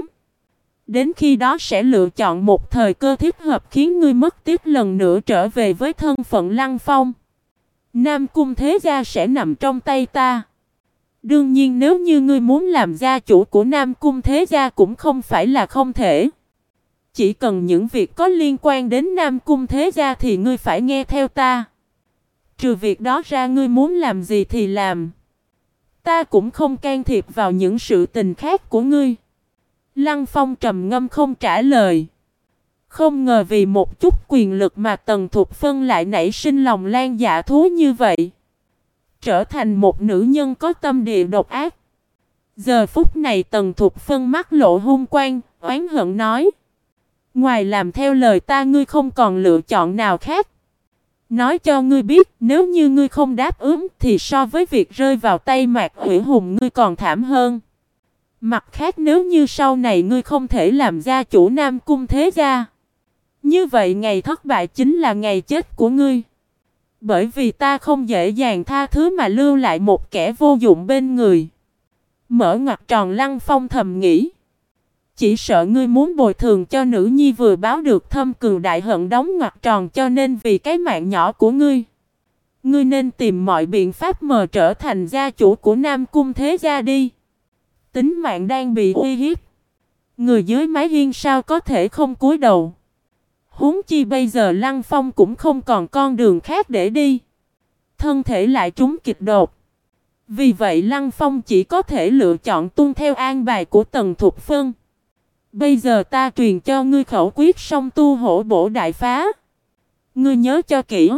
Đến khi đó sẽ lựa chọn một thời cơ thích hợp khiến ngươi mất tiếc lần nữa trở về với thân phận Lăng Phong. Nam Cung thế gia sẽ nằm trong tay ta. Đương nhiên nếu như ngươi muốn làm gia chủ của Nam Cung thế gia cũng không phải là không thể. Chỉ cần những việc có liên quan đến Nam Cung thế gia thì ngươi phải nghe theo ta. Trừ việc đó ra, ngươi muốn làm gì thì làm. Ta cũng không can thiệp vào những sự tình khác của ngươi. Lăng Phong trầm ngâm không trả lời. Không ngờ vì một chút quyền lực mà Tần Thục Phân lại nảy sinh lòng lan dạ thú như vậy. Trở thành một nữ nhân có tâm địa độc ác. Giờ phút này Tần Thục Phân mắt lộ hung quang, oán hận nói. Ngoài làm theo lời ta, ngươi không còn lựa chọn nào khác. Nói cho ngươi biết, nếu như ngươi không đáp ứng thì so với việc rơi vào tay Mạc Ủy Hùng ngươi còn thảm hơn. Mặt khác, nếu như sau này ngươi không thể làm gia chủ Nam Cung thế gia, như vậy ngày thất bại chính là ngày chết của ngươi. Bởi vì ta không dễ dàng tha thứ mà lưu lại một kẻ vô dụng bên người. Mở ngoặc tròn, Lăng Phong thầm nghĩ. Chỉ sợ ngươi muốn bồi thường cho nữ nhi vừa báo được thâm cừu đại hận, đóng ngoặc tròn, cho nên vì cái mạng nhỏ của ngươi, ngươi nên tìm mọi biện pháp mờ trở thành gia chủ của Nam Cung thế gia đi. Tính mạng đang bị uy hiếp, người dưới mái hiên sao có thể không cúi đầu. Huống chi bây giờ Lăng Phong cũng không còn con đường khác để đi. Thân thể lại trúng kịch đột. Vì vậy Lăng Phong chỉ có thể lựa chọn tuân theo an bài của Tần Thục Phân. Bây giờ ta truyền cho ngươi khẩu quyết song tu hổ bổ đại phá. Ngươi nhớ cho kỹ.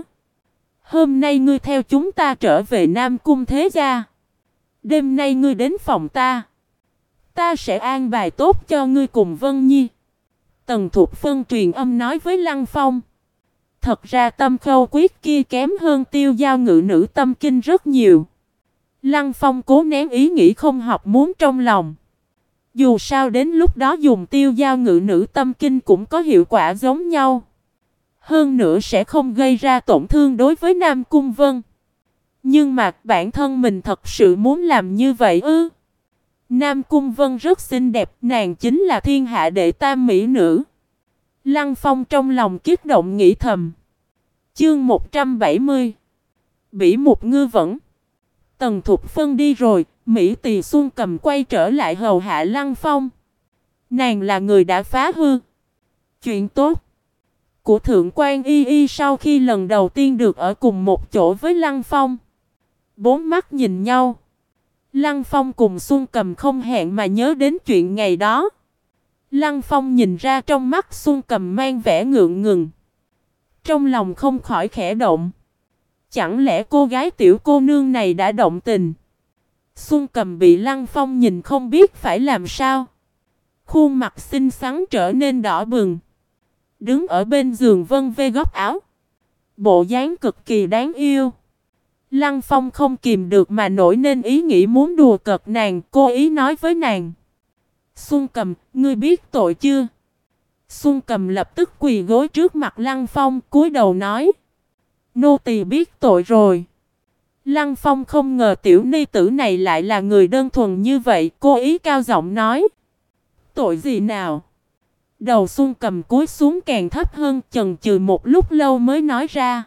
Hôm nay ngươi theo chúng ta trở về Nam Cung thế gia. Đêm nay ngươi đến phòng ta. Ta sẽ an bài tốt cho ngươi cùng Vân Nhi. Tần Thục Phân truyền âm nói với Lăng Phong. Thật ra tâm khâu quyết kia kém hơn Tiêu Giao Ngự Nữ Tâm Kinh rất nhiều. Lăng Phong cố nén ý nghĩ không học muốn trong lòng. Dù sao đến lúc đó dùng Tiêu Giao Ngự Nữ Tâm Kinh cũng có hiệu quả giống nhau. Hơn nữa sẽ không gây ra tổn thương đối với Nam Cung Vân. Nhưng mà bản thân mình thật sự muốn làm như vậy ư? Nam Cung Vân rất xinh đẹp, nàng chính là thiên hạ đệ tam mỹ nữ. Lăng Phong trong lòng kích động nghĩ thầm. Chương 170. Bỉ Mục Ngư Vẫn. Tần Thục Phân đi rồi, Mỹ Tỳ Xuân Cầm quay trở lại hầu hạ Lăng Phong. Nàng là người đã phá hư chuyện tốt của Thượng quan Y Y sau khi lần đầu tiên được ở cùng một chỗ với Lăng Phong. Bốn mắt nhìn nhau, Lăng Phong cùng Xuân Cầm không hẹn mà nhớ đến chuyện ngày đó. Lăng Phong nhìn ra trong mắt Xuân Cầm mang vẻ ngượng ngùng. Trong lòng không khỏi khẽ động. Chẳng lẽ cô gái tiểu cô nương này đã động tình? Xuân Cầm bị Lăng Phong nhìn không biết phải làm sao. Khuôn mặt xinh xắn trở nên đỏ bừng. Đứng ở bên giường vân vê góc áo. Bộ dáng cực kỳ đáng yêu. Lăng Phong không kìm được mà nổi nên ý nghĩ muốn đùa cợt nàng. Cô ý nói với nàng: Xuân Cầm, ngươi biết tội chưa? Xuân Cầm lập tức quỳ gối trước mặt Lăng Phong, cúi đầu nói: Nô tỳ biết tội rồi. Lăng Phong không ngờ tiểu ni tử này lại là người đơn thuần như vậy. Cô ý cao giọng nói: Tội gì nào? Đầu Xuân Cầm cúi xuống càng thấp hơn, chần chừ một lúc lâu mới nói ra: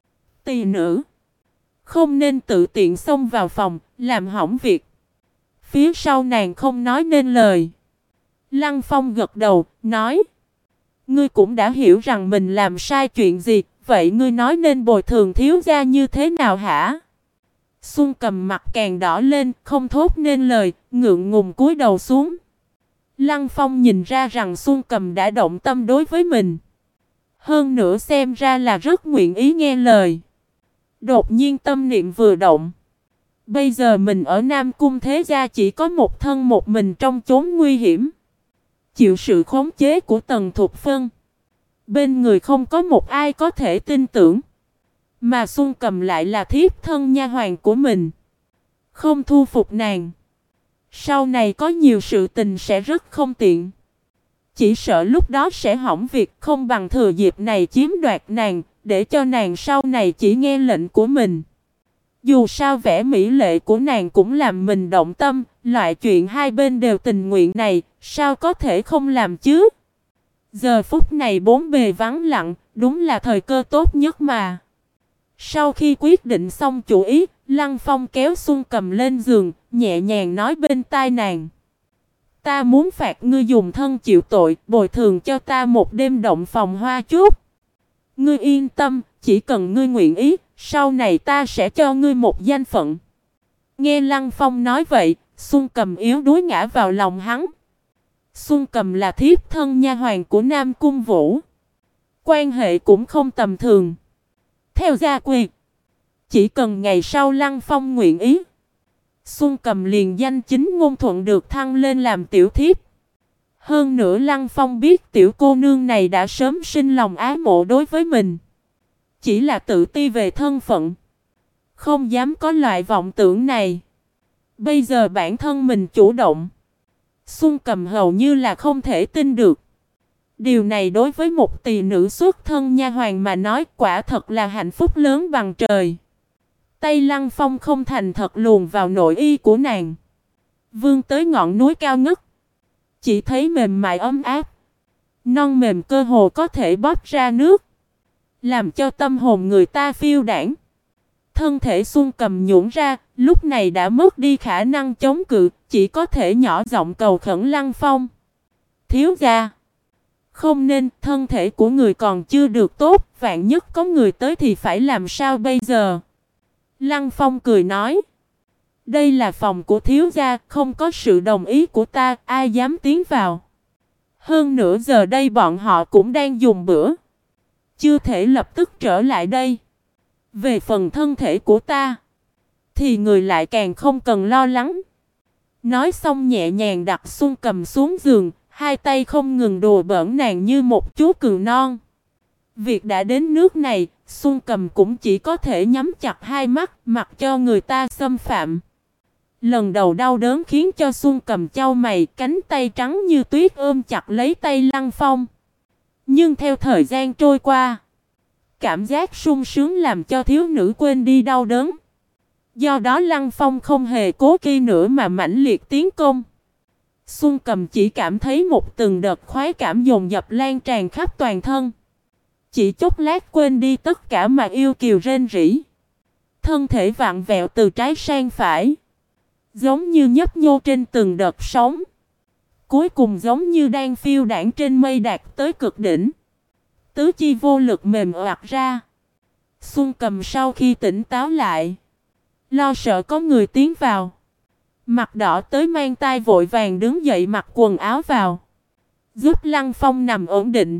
Tỳ nữ không nên tự tiện xông vào phòng, làm hỏng việc. Phía sau nàng không nói nên lời. Lăng Phong gật đầu, nói: Ngươi cũng đã hiểu rằng mình làm sai chuyện gì, vậy ngươi nói nên bồi thường thiếu gia như thế nào hả? Xuân Cầm mặt càng đỏ lên, không thốt nên lời, ngượng ngùng cúi đầu xuống. Lăng Phong nhìn ra rằng Xuân Cầm đã động tâm đối với mình. Hơn nữa xem ra là rất nguyện ý nghe lời. Đột nhiên tâm niệm vừa động. Bây giờ mình ở Nam Cung thế gia chỉ có một thân một mình trong chốn nguy hiểm. Chịu sự khống chế của Tần Thục Phân. Bên người không có một ai có thể tin tưởng. Mà Xuân Cầm lại là thiếp thân nha hoàn của mình. Không thu phục nàng, sau này có nhiều sự tình sẽ rất không tiện. Chỉ sợ lúc đó sẽ hỏng việc, không bằng thừa dịp này chiếm đoạt nàng, để cho nàng sau này chỉ nghe lệnh của mình. Dù sao vẻ mỹ lệ của nàng cũng làm mình động tâm, loại chuyện hai bên đều tình nguyện này, sao có thể không làm chứ? Giờ phút này bốn bề vắng lặng, đúng là thời cơ tốt nhất mà. Sau khi quyết định xong chủ ý, Lăng Phong kéo Xuân Cầm lên giường, nhẹ nhàng nói bên tai nàng: Ta muốn phạt ngươi dùng thân chịu tội, bồi thường cho ta một đêm động phòng hoa chút. Ngươi yên tâm, chỉ cần ngươi nguyện ý, sau này ta sẽ cho ngươi một danh phận. Nghe Lăng Phong nói vậy, Xuân Cầm yếu đuối ngã vào lòng hắn. Xuân Cầm là thiếp thân nha hoàn của Nam Cung Vũ. Quan hệ cũng không tầm thường. Theo gia quy, chỉ cần ngày sau Lăng Phong nguyện ý, Xuân Cầm liền danh chính ngôn thuận được thăng lên làm tiểu thiếp. Hơn nữa Lăng Phong biết tiểu cô nương này đã sớm sinh lòng ái mộ đối với mình. Chỉ là tự ti về thân phận, không dám có loại vọng tưởng này. Bây giờ bản thân mình chủ động, Xuân Cầm hầu như là không thể tin được. Điều này đối với một tỳ nữ xuất thân nha hoàn mà nói quả thật là hạnh phúc lớn bằng trời. Tay Lăng Phong không thành thật luồn vào nội y của nàng, vươn tới ngọn núi cao ngất. Chỉ thấy mềm mại ấm áp, non mềm cơ hồ có thể bóp ra nước, làm cho tâm hồn người ta phiêu đãng. Thân thể Xuân Cầm nhũn ra, lúc này đã mất đi khả năng chống cự, chỉ có thể nhỏ giọng cầu khẩn Lăng Phong: Thiếu gia, không nên, thân thể của người còn chưa được tốt, vạn nhất có người tới thì phải làm sao bây giờ? Lăng Phong cười nói: Đây là phòng của thiếu gia, không có sự đồng ý của ta, ai dám tiến vào? Hơn nữa giờ đây bọn họ cũng đang dùng bữa, chưa thể lập tức trở lại đây. Về phần thân thể của ta, thì người lại càng không cần lo lắng. Nói xong nhẹ nhàng đặt Xuân Cầm xuống giường, hai tay không ngừng đùa bỡn nàng như một chú cừu non. Việc đã đến nước này, Xuân Cầm cũng chỉ có thể nhắm chặt hai mắt, mặc cho người ta xâm phạm. Lần đầu đau đớn khiến cho Xuân Cầm chau mày, cánh tay trắng như tuyết ôm chặt lấy tay Lăng Phong. Nhưng theo thời gian trôi qua, cảm giác sung sướng làm cho thiếu nữ quên đi đau đớn. Do đó Lăng Phong không hề cố kỵ nữa mà mãnh liệt tiến công. Xuân Cầm chỉ cảm thấy một từng đợt khoái cảm dồn dập lan tràn khắp toàn thân. Chỉ chốc lát quên đi tất cả mà yêu kiều rên rỉ. Thân thể vặn vẹo từ trái sang phải, giống như nhấp nhô trên từng đợt sóng. Cuối cùng giống như đang phiêu đãng trên mây đạt tới cực đỉnh. Tứ chi vô lực mềm oặt ra. Xuân Cầm sau khi tỉnh táo lại, lo sợ có người tiến vào, Mặt đỏ tới mang tai vội vàng đứng dậy mặc quần áo vào, giúp Lăng Phong nằm ổn định.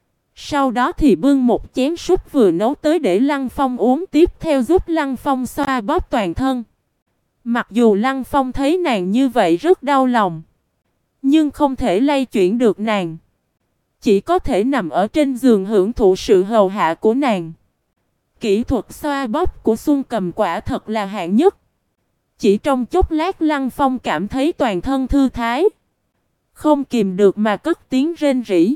Sau đó thì bưng một chén súp vừa nấu tới để Lăng Phong uống, tiếp theo giúp Lăng Phong xoa bóp toàn thân. Mặc dù Lăng Phong thấy nàng như vậy rất đau lòng, nhưng không thể lay chuyển được nàng. Chỉ có thể nằm ở trên giường hưởng thụ sự hầu hạ của nàng. Kỹ thuật xoa bóp của Xuân Cầm quả thật là hạng nhất. Chỉ trong chốc lát Lăng Phong cảm thấy toàn thân thư thái, không kìm được mà cất tiếng rên rỉ.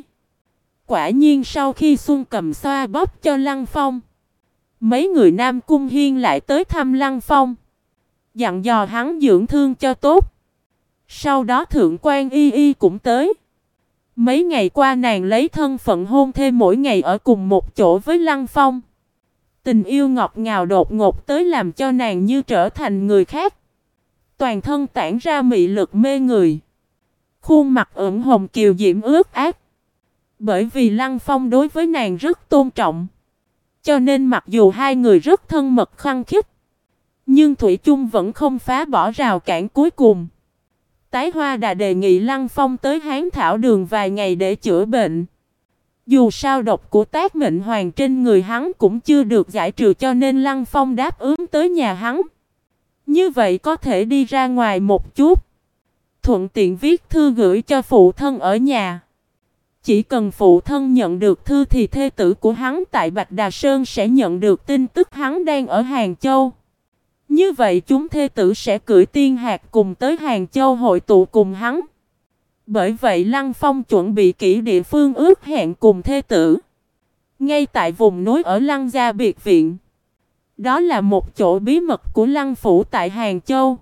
Quả nhiên sau khi Xuân Cầm xoa bóp cho Lăng Phong, mấy người Nam Cung Hiên lại tới thăm Lăng Phong, dặn dò hắn dưỡng thương cho tốt. Sau đó Thượng quan Y Y cũng tới. Mấy ngày qua nàng lấy thân phận hôn thê mỗi ngày ở cùng một chỗ với Lăng Phong. Tình yêu ngọt ngào đột ngột tới làm cho nàng như trở thành người khác. Toàn thân tản ra mị lực mê người. Khuôn mặt ửng hồng kiều diễm ướt át. Bởi vì Lăng Phong đối với nàng rất tôn trọng, cho nên mặc dù hai người rất thân mật khăng khít, nhưng thủy chung vẫn không phá bỏ rào cản cuối cùng. Tái Hoa đã đề nghị Lăng Phong tới Hán Thảo Đường vài ngày để chữa bệnh. Dù sao độc của Tác Mệnh Hoàng trên người hắn cũng chưa được giải trừ, cho nên Lăng Phong đáp ứng tới nhà hắn. Như vậy có thể đi ra ngoài một chút, thuận tiện viết thư gửi cho phụ thân ở nhà. Chỉ cần phụ thân nhận được thư thì thê tử của hắn tại Bạch Đà Sơn sẽ nhận được tin tức hắn đang ở Hàng Châu. Như vậy chúng thê tử sẽ cưỡi tiên hạc cùng tới Hàng Châu hội tụ cùng hắn. Bởi vậy Lăng Phong chuẩn bị kỹ địa phương ước hẹn cùng thê tử, ngay tại vùng núi ở Lăng Gia biệt viện. Đó là một chỗ bí mật của Lăng Phủ tại Hàng Châu.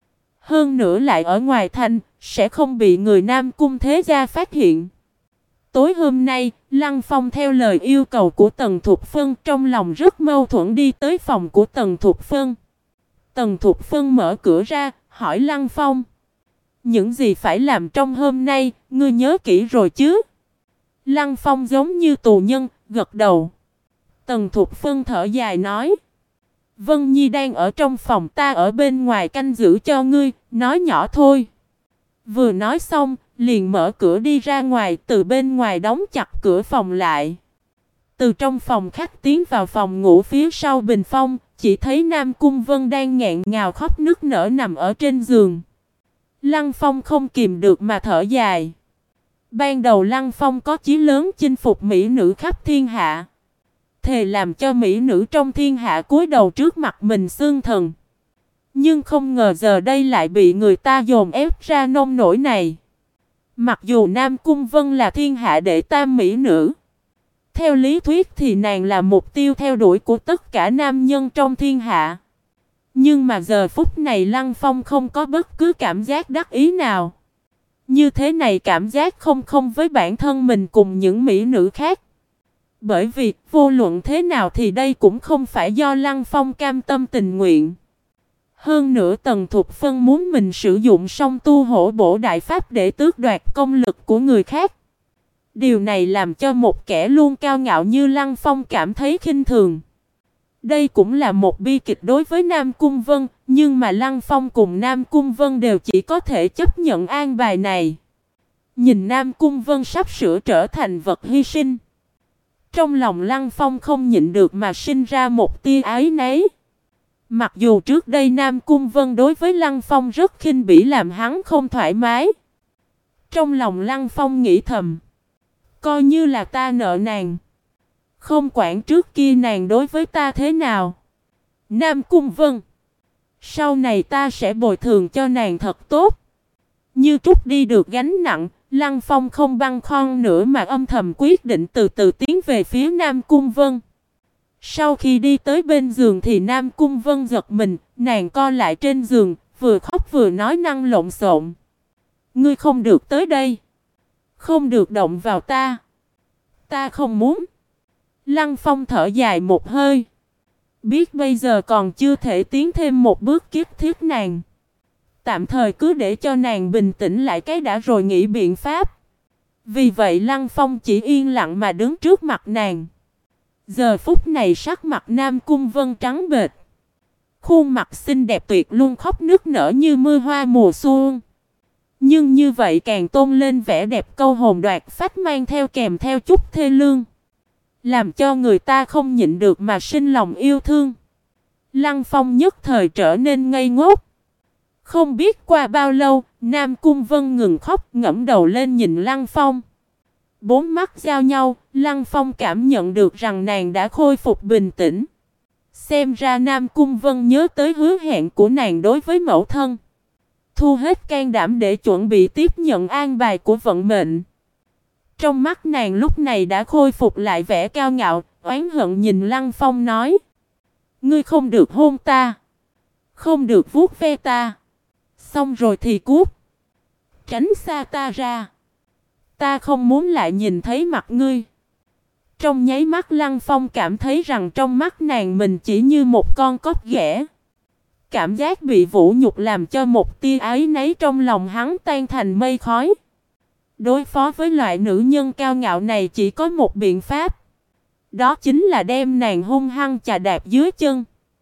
Hơn nữa lại ở ngoài thành, sẽ không bị người Nam Cung thế gia phát hiện. Tối hôm nay, Lăng Phong theo lời yêu cầu của Tần Thục Phân, trong lòng rất mâu thuẫn đi tới phòng của Tần Thục Phân. Tần Thục Phân mở cửa ra, hỏi Lăng Phong: những gì phải làm trong hôm nay, ngươi nhớ kỹ rồi chứ? Lăng Phong giống như tù nhân, gật đầu. Tần Thục Phân thở dài nói: Vân Nhi đang ở trong phòng, ta ở bên ngoài canh giữ cho ngươi, nói nhỏ thôi. Vừa nói xong, liền mở cửa đi ra ngoài, từ bên ngoài đóng chặt cửa phòng lại. Từ trong phòng khách tiến vào phòng ngủ phía sau bình phong, chỉ thấy Nam Cung Vân đang nghẹn ngào khóc nức nở nằm ở trên giường. Lăng Phong không kìm được mà thở dài. Ban đầu Lăng Phong có chí lớn chinh phục mỹ nữ khắp thiên hạ, thề làm cho mỹ nữ trong thiên hạ cúi đầu trước mặt mình xưng thần. Nhưng không ngờ giờ đây lại bị người ta dồn ép ra nông nỗi này. Mặc dù Nam Cung Vân là thiên hạ đệ tam mỹ nữ, theo lý thuyết thì nàng là mục tiêu theo đuổi của tất cả nam nhân trong thiên hạ. Nhưng mà giờ phút này Lăng Phong không có bất cứ cảm giác đắc ý nào. Như thế này cảm giác không với bản thân mình cùng những mỹ nữ khác. Bởi vì vô luận thế nào thì đây cũng không phải do Lăng Phong cam tâm tình nguyện. Hơn nữa Tần Thục Phân muốn mình sử dụng song tu hổ bổ đại pháp để tước đoạt công lực của người khác. Điều này làm cho một kẻ luôn cao ngạo như Lăng Phong cảm thấy khinh thường. Đây cũng là một bi kịch đối với Nam Cung Vân, nhưng mà Lăng Phong cùng Nam Cung Vân đều chỉ có thể chấp nhận an bài này. Nhìn Nam Cung Vân sắp sửa trở thành vật hy sinh, trong lòng Lăng Phong không nhịn được mà sinh ra một tia áy náy. Mặc dù trước đây Nam Cung Vân đối với Lăng Phong rất khinh bỉ làm hắn không thoải mái. Trong lòng Lăng Phong nghĩ thầm, coi như là ta nợ nàng, không quản trước kia nàng đối với ta thế nào. Nam Cung Vân, sau này ta sẽ bồi thường cho nàng thật tốt. Như trút đi được gánh nặng, Lăng Phong không băn khoăn nữa mà âm thầm quyết định từ từ tiến về phía Nam Cung Vân. Sau khi đi tới bên giường thì Nam Cung Vân giật mình, nàng co lại trên giường, vừa khóc vừa nói năng lộn xộn. Ngươi không được tới đây, không được động vào ta, ta không muốn. Lăng Phong thở dài một hơi, biết bây giờ còn chưa thể tiến thêm một bước kiếp thiết nàng. Tạm thời cứ để cho nàng bình tĩnh lại cái đã rồi nghĩ biện pháp. Vì vậy Lăng Phong chỉ yên lặng mà đứng trước mặt nàng. Giờ phút này sắc mặt Nam Cung Vân trắng bệch, Khuôn mặt xinh đẹp tuyệt luôn khóc nức nở như mưa hoa mùa xuân. Nhưng như vậy càng tôn lên vẻ đẹp câu hồn đoạt phách mang theo kèm theo chút thê lương. Làm cho người ta không nhịn được mà sinh lòng yêu thương. Lăng Phong nhất thời trở nên ngây ngốc. Không biết qua bao lâu, Nam Cung Vân ngừng khóc ngẩng đầu lên nhìn Lăng Phong. Bốn mắt giao nhau, Lăng Phong cảm nhận được rằng nàng đã khôi phục bình tĩnh. Xem ra Nam Cung Vân nhớ tới hứa hẹn của nàng đối với mẫu thân. Thu hết can đảm để chuẩn bị tiếp nhận an bài của vận mệnh. Trong mắt nàng lúc này đã khôi phục lại vẻ cao ngạo, oán hận nhìn Lăng Phong nói. Ngươi không được hôn ta. Không được vuốt ve ta. Xong rồi thì cút. Tránh xa ta ra. Ta không muốn lại nhìn thấy mặt ngươi. Trong nháy mắt Lăng Phong cảm thấy rằng trong mắt nàng mình chỉ như một con cóc ghẻ. Cảm giác bị vũ nhục làm cho một tia áy náy trong lòng hắn tan thành mây khói. Đối phó với loại nữ nhân cao ngạo này chỉ có một biện pháp. Đó chính là đem nàng hung hăng chà đạp dưới chân.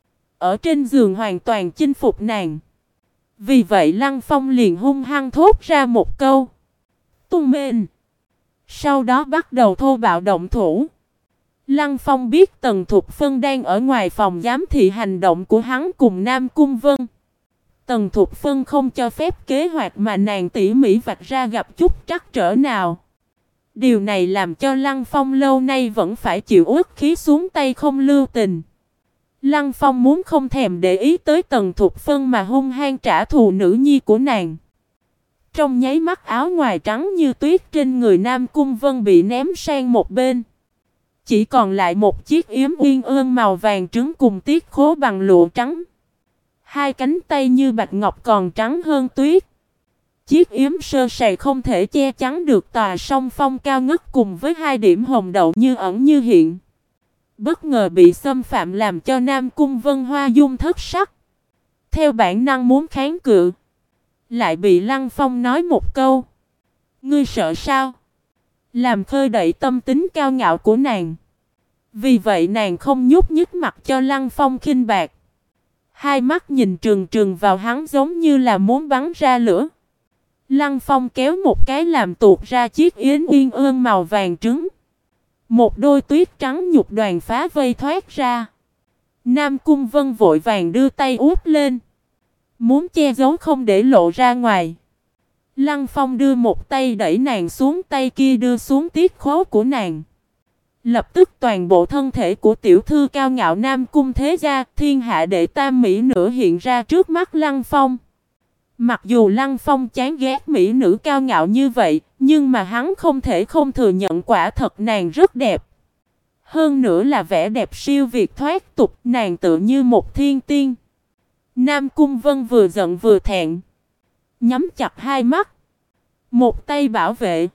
Ở trên giường hoàn toàn chinh phục nàng. Vì vậy Lăng Phong liền hung hăng thốt ra một câu. Tung mên. Sau đó bắt đầu thô bạo động thủ. Lăng Phong biết Tần Thục Phân đang ở ngoài phòng giám thị hành động của hắn cùng Nam Cung Vân. Tần Thục Phân không cho phép kế hoạch mà nàng tỉ mỉ vạch ra gặp chút trắc trở nào. Điều này làm cho Lăng Phong lâu nay vẫn phải chịu uất khí xuống tay không lưu tình. Lăng Phong muốn không thèm để ý tới Tần Thục Phân mà hung hăng trả thù nữ nhi của nàng. Trong nháy mắt áo ngoài trắng như tuyết trên người Nam Cung Vân bị ném sang một bên. Chỉ còn lại một chiếc yếm uyên ương màu vàng trứng cùng tiết khố bằng lụa trắng. Hai cánh tay như bạch ngọc còn trắng hơn tuyết. Chiếc yếm sơ sài không thể che chắn được tòa song phong cao ngất cùng với hai điểm hồng đậu như ẩn như hiện. Bất ngờ bị xâm phạm làm cho Nam Cung Vân hoa dung thất sắc. Theo bản năng muốn kháng cự. Lại bị Lăng Phong nói một câu. Ngươi sợ sao? Làm khơi đậy tâm tính cao ngạo của nàng. Vì vậy nàng không nhúc nhích mặt cho Lăng Phong khinh bạc. Hai mắt nhìn trừng trừng vào hắn giống như là muốn bắn ra lửa. Lăng Phong kéo một cái làm tuột ra chiếc yến uyên ương màu vàng trứng. Một đôi tuyết trắng nhục đoàn phá vây thoát ra. Nam Cung Vân vội vàng đưa tay úp lên. Muốn che giấu không để lộ ra ngoài. Lăng Phong đưa một tay đẩy nàng xuống, tay kia đưa xuống tiết khố của nàng. Lập tức toàn bộ thân thể của tiểu thư cao ngạo Nam Cung thế gia, thiên hạ đệ tam mỹ nữ hiện ra trước mắt Lăng Phong. Mặc dù Lăng Phong chán ghét mỹ nữ cao ngạo như vậy, nhưng mà hắn không thể không thừa nhận quả thật nàng rất đẹp. Hơn nữa là vẻ đẹp siêu việt thoát tục, nàng tựa như một thiên tiên. Nam Cung Vân vừa giận vừa thẹn. Nhắm chặt hai mắt. Một tay bảo vệ.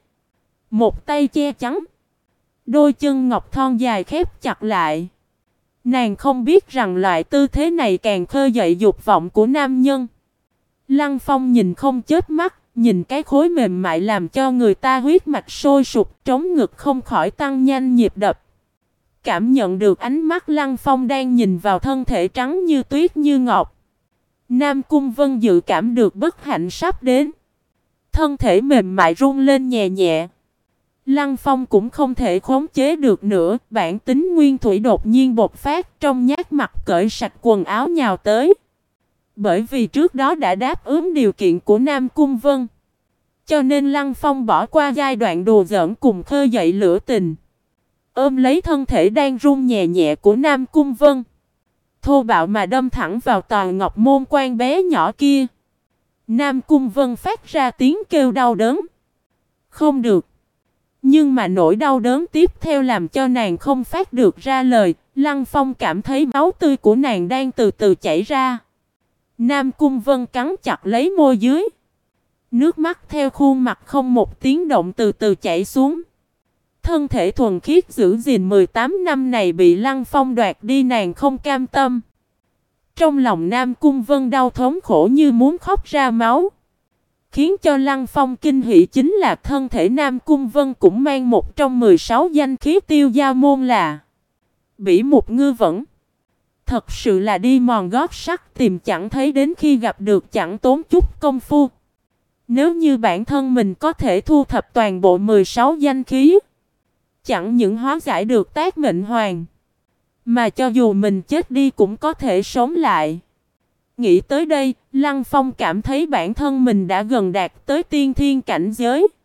Một tay che chắn. Đôi chân ngọc thon dài khép chặt lại. Nàng không biết rằng loại tư thế này càng khơi dậy dục vọng của nam nhân. Lăng Phong nhìn không chớp mắt. Nhìn cái khối mềm mại làm cho người ta huyết mạch sôi sục, trống ngực không khỏi tăng nhanh nhịp đập. Cảm nhận được ánh mắt Lăng Phong đang nhìn vào thân thể trắng như tuyết như ngọc. Nam Cung Vân dự cảm được bất hạnh sắp đến. Thân thể mềm mại run lên nhẹ nhẹ. Lăng Phong cũng không thể khống chế được nữa. Bản tính nguyên thủy đột nhiên bộc phát, trong nhát mặt cởi sạch quần áo nhào tới. Bởi vì trước đó đã đáp ứng điều kiện của Nam Cung Vân. Cho nên Lăng Phong bỏ qua giai đoạn đùa giỡn cùng khơi dậy lửa tình. Ôm lấy thân thể đang run nhẹ nhẹ của Nam Cung Vân. Thô bạo mà đâm thẳng vào toàn ngọc môn quan bé nhỏ kia. Nam Cung Vân phát ra tiếng kêu đau đớn. Không được. Nhưng mà nỗi đau đớn tiếp theo làm cho nàng không phát được ra lời. Lăng Phong cảm thấy máu tươi của nàng đang từ từ chảy ra. Nam Cung Vân cắn chặt lấy môi dưới. Nước mắt theo khuôn mặt không một tiếng động từ từ chảy xuống. Thân thể thuần khiết giữ gìn 18 năm này bị Lăng Phong đoạt đi, nàng không cam tâm. Trong lòng Nam Cung Vân đau thống khổ như muốn khóc ra máu. Khiến cho Lăng Phong kinh hỉ chính là thân thể Nam Cung Vân cũng mang một trong 16 danh khí tiêu giao môn là Bỉ Mục Ngư Vẫn. Thật sự là đi mòn gót sắt tìm chẳng thấy đến khi gặp được chẳng tốn chút công phu. Nếu như bản thân mình có thể thu thập toàn bộ 16 danh khí, chẳng những hóa giải được tác mệnh hoàng, mà cho dù mình chết đi cũng có thể sống lại. Nghĩ tới đây, Lăng Phong cảm thấy bản thân mình đã gần đạt tới tiên thiên cảnh giới.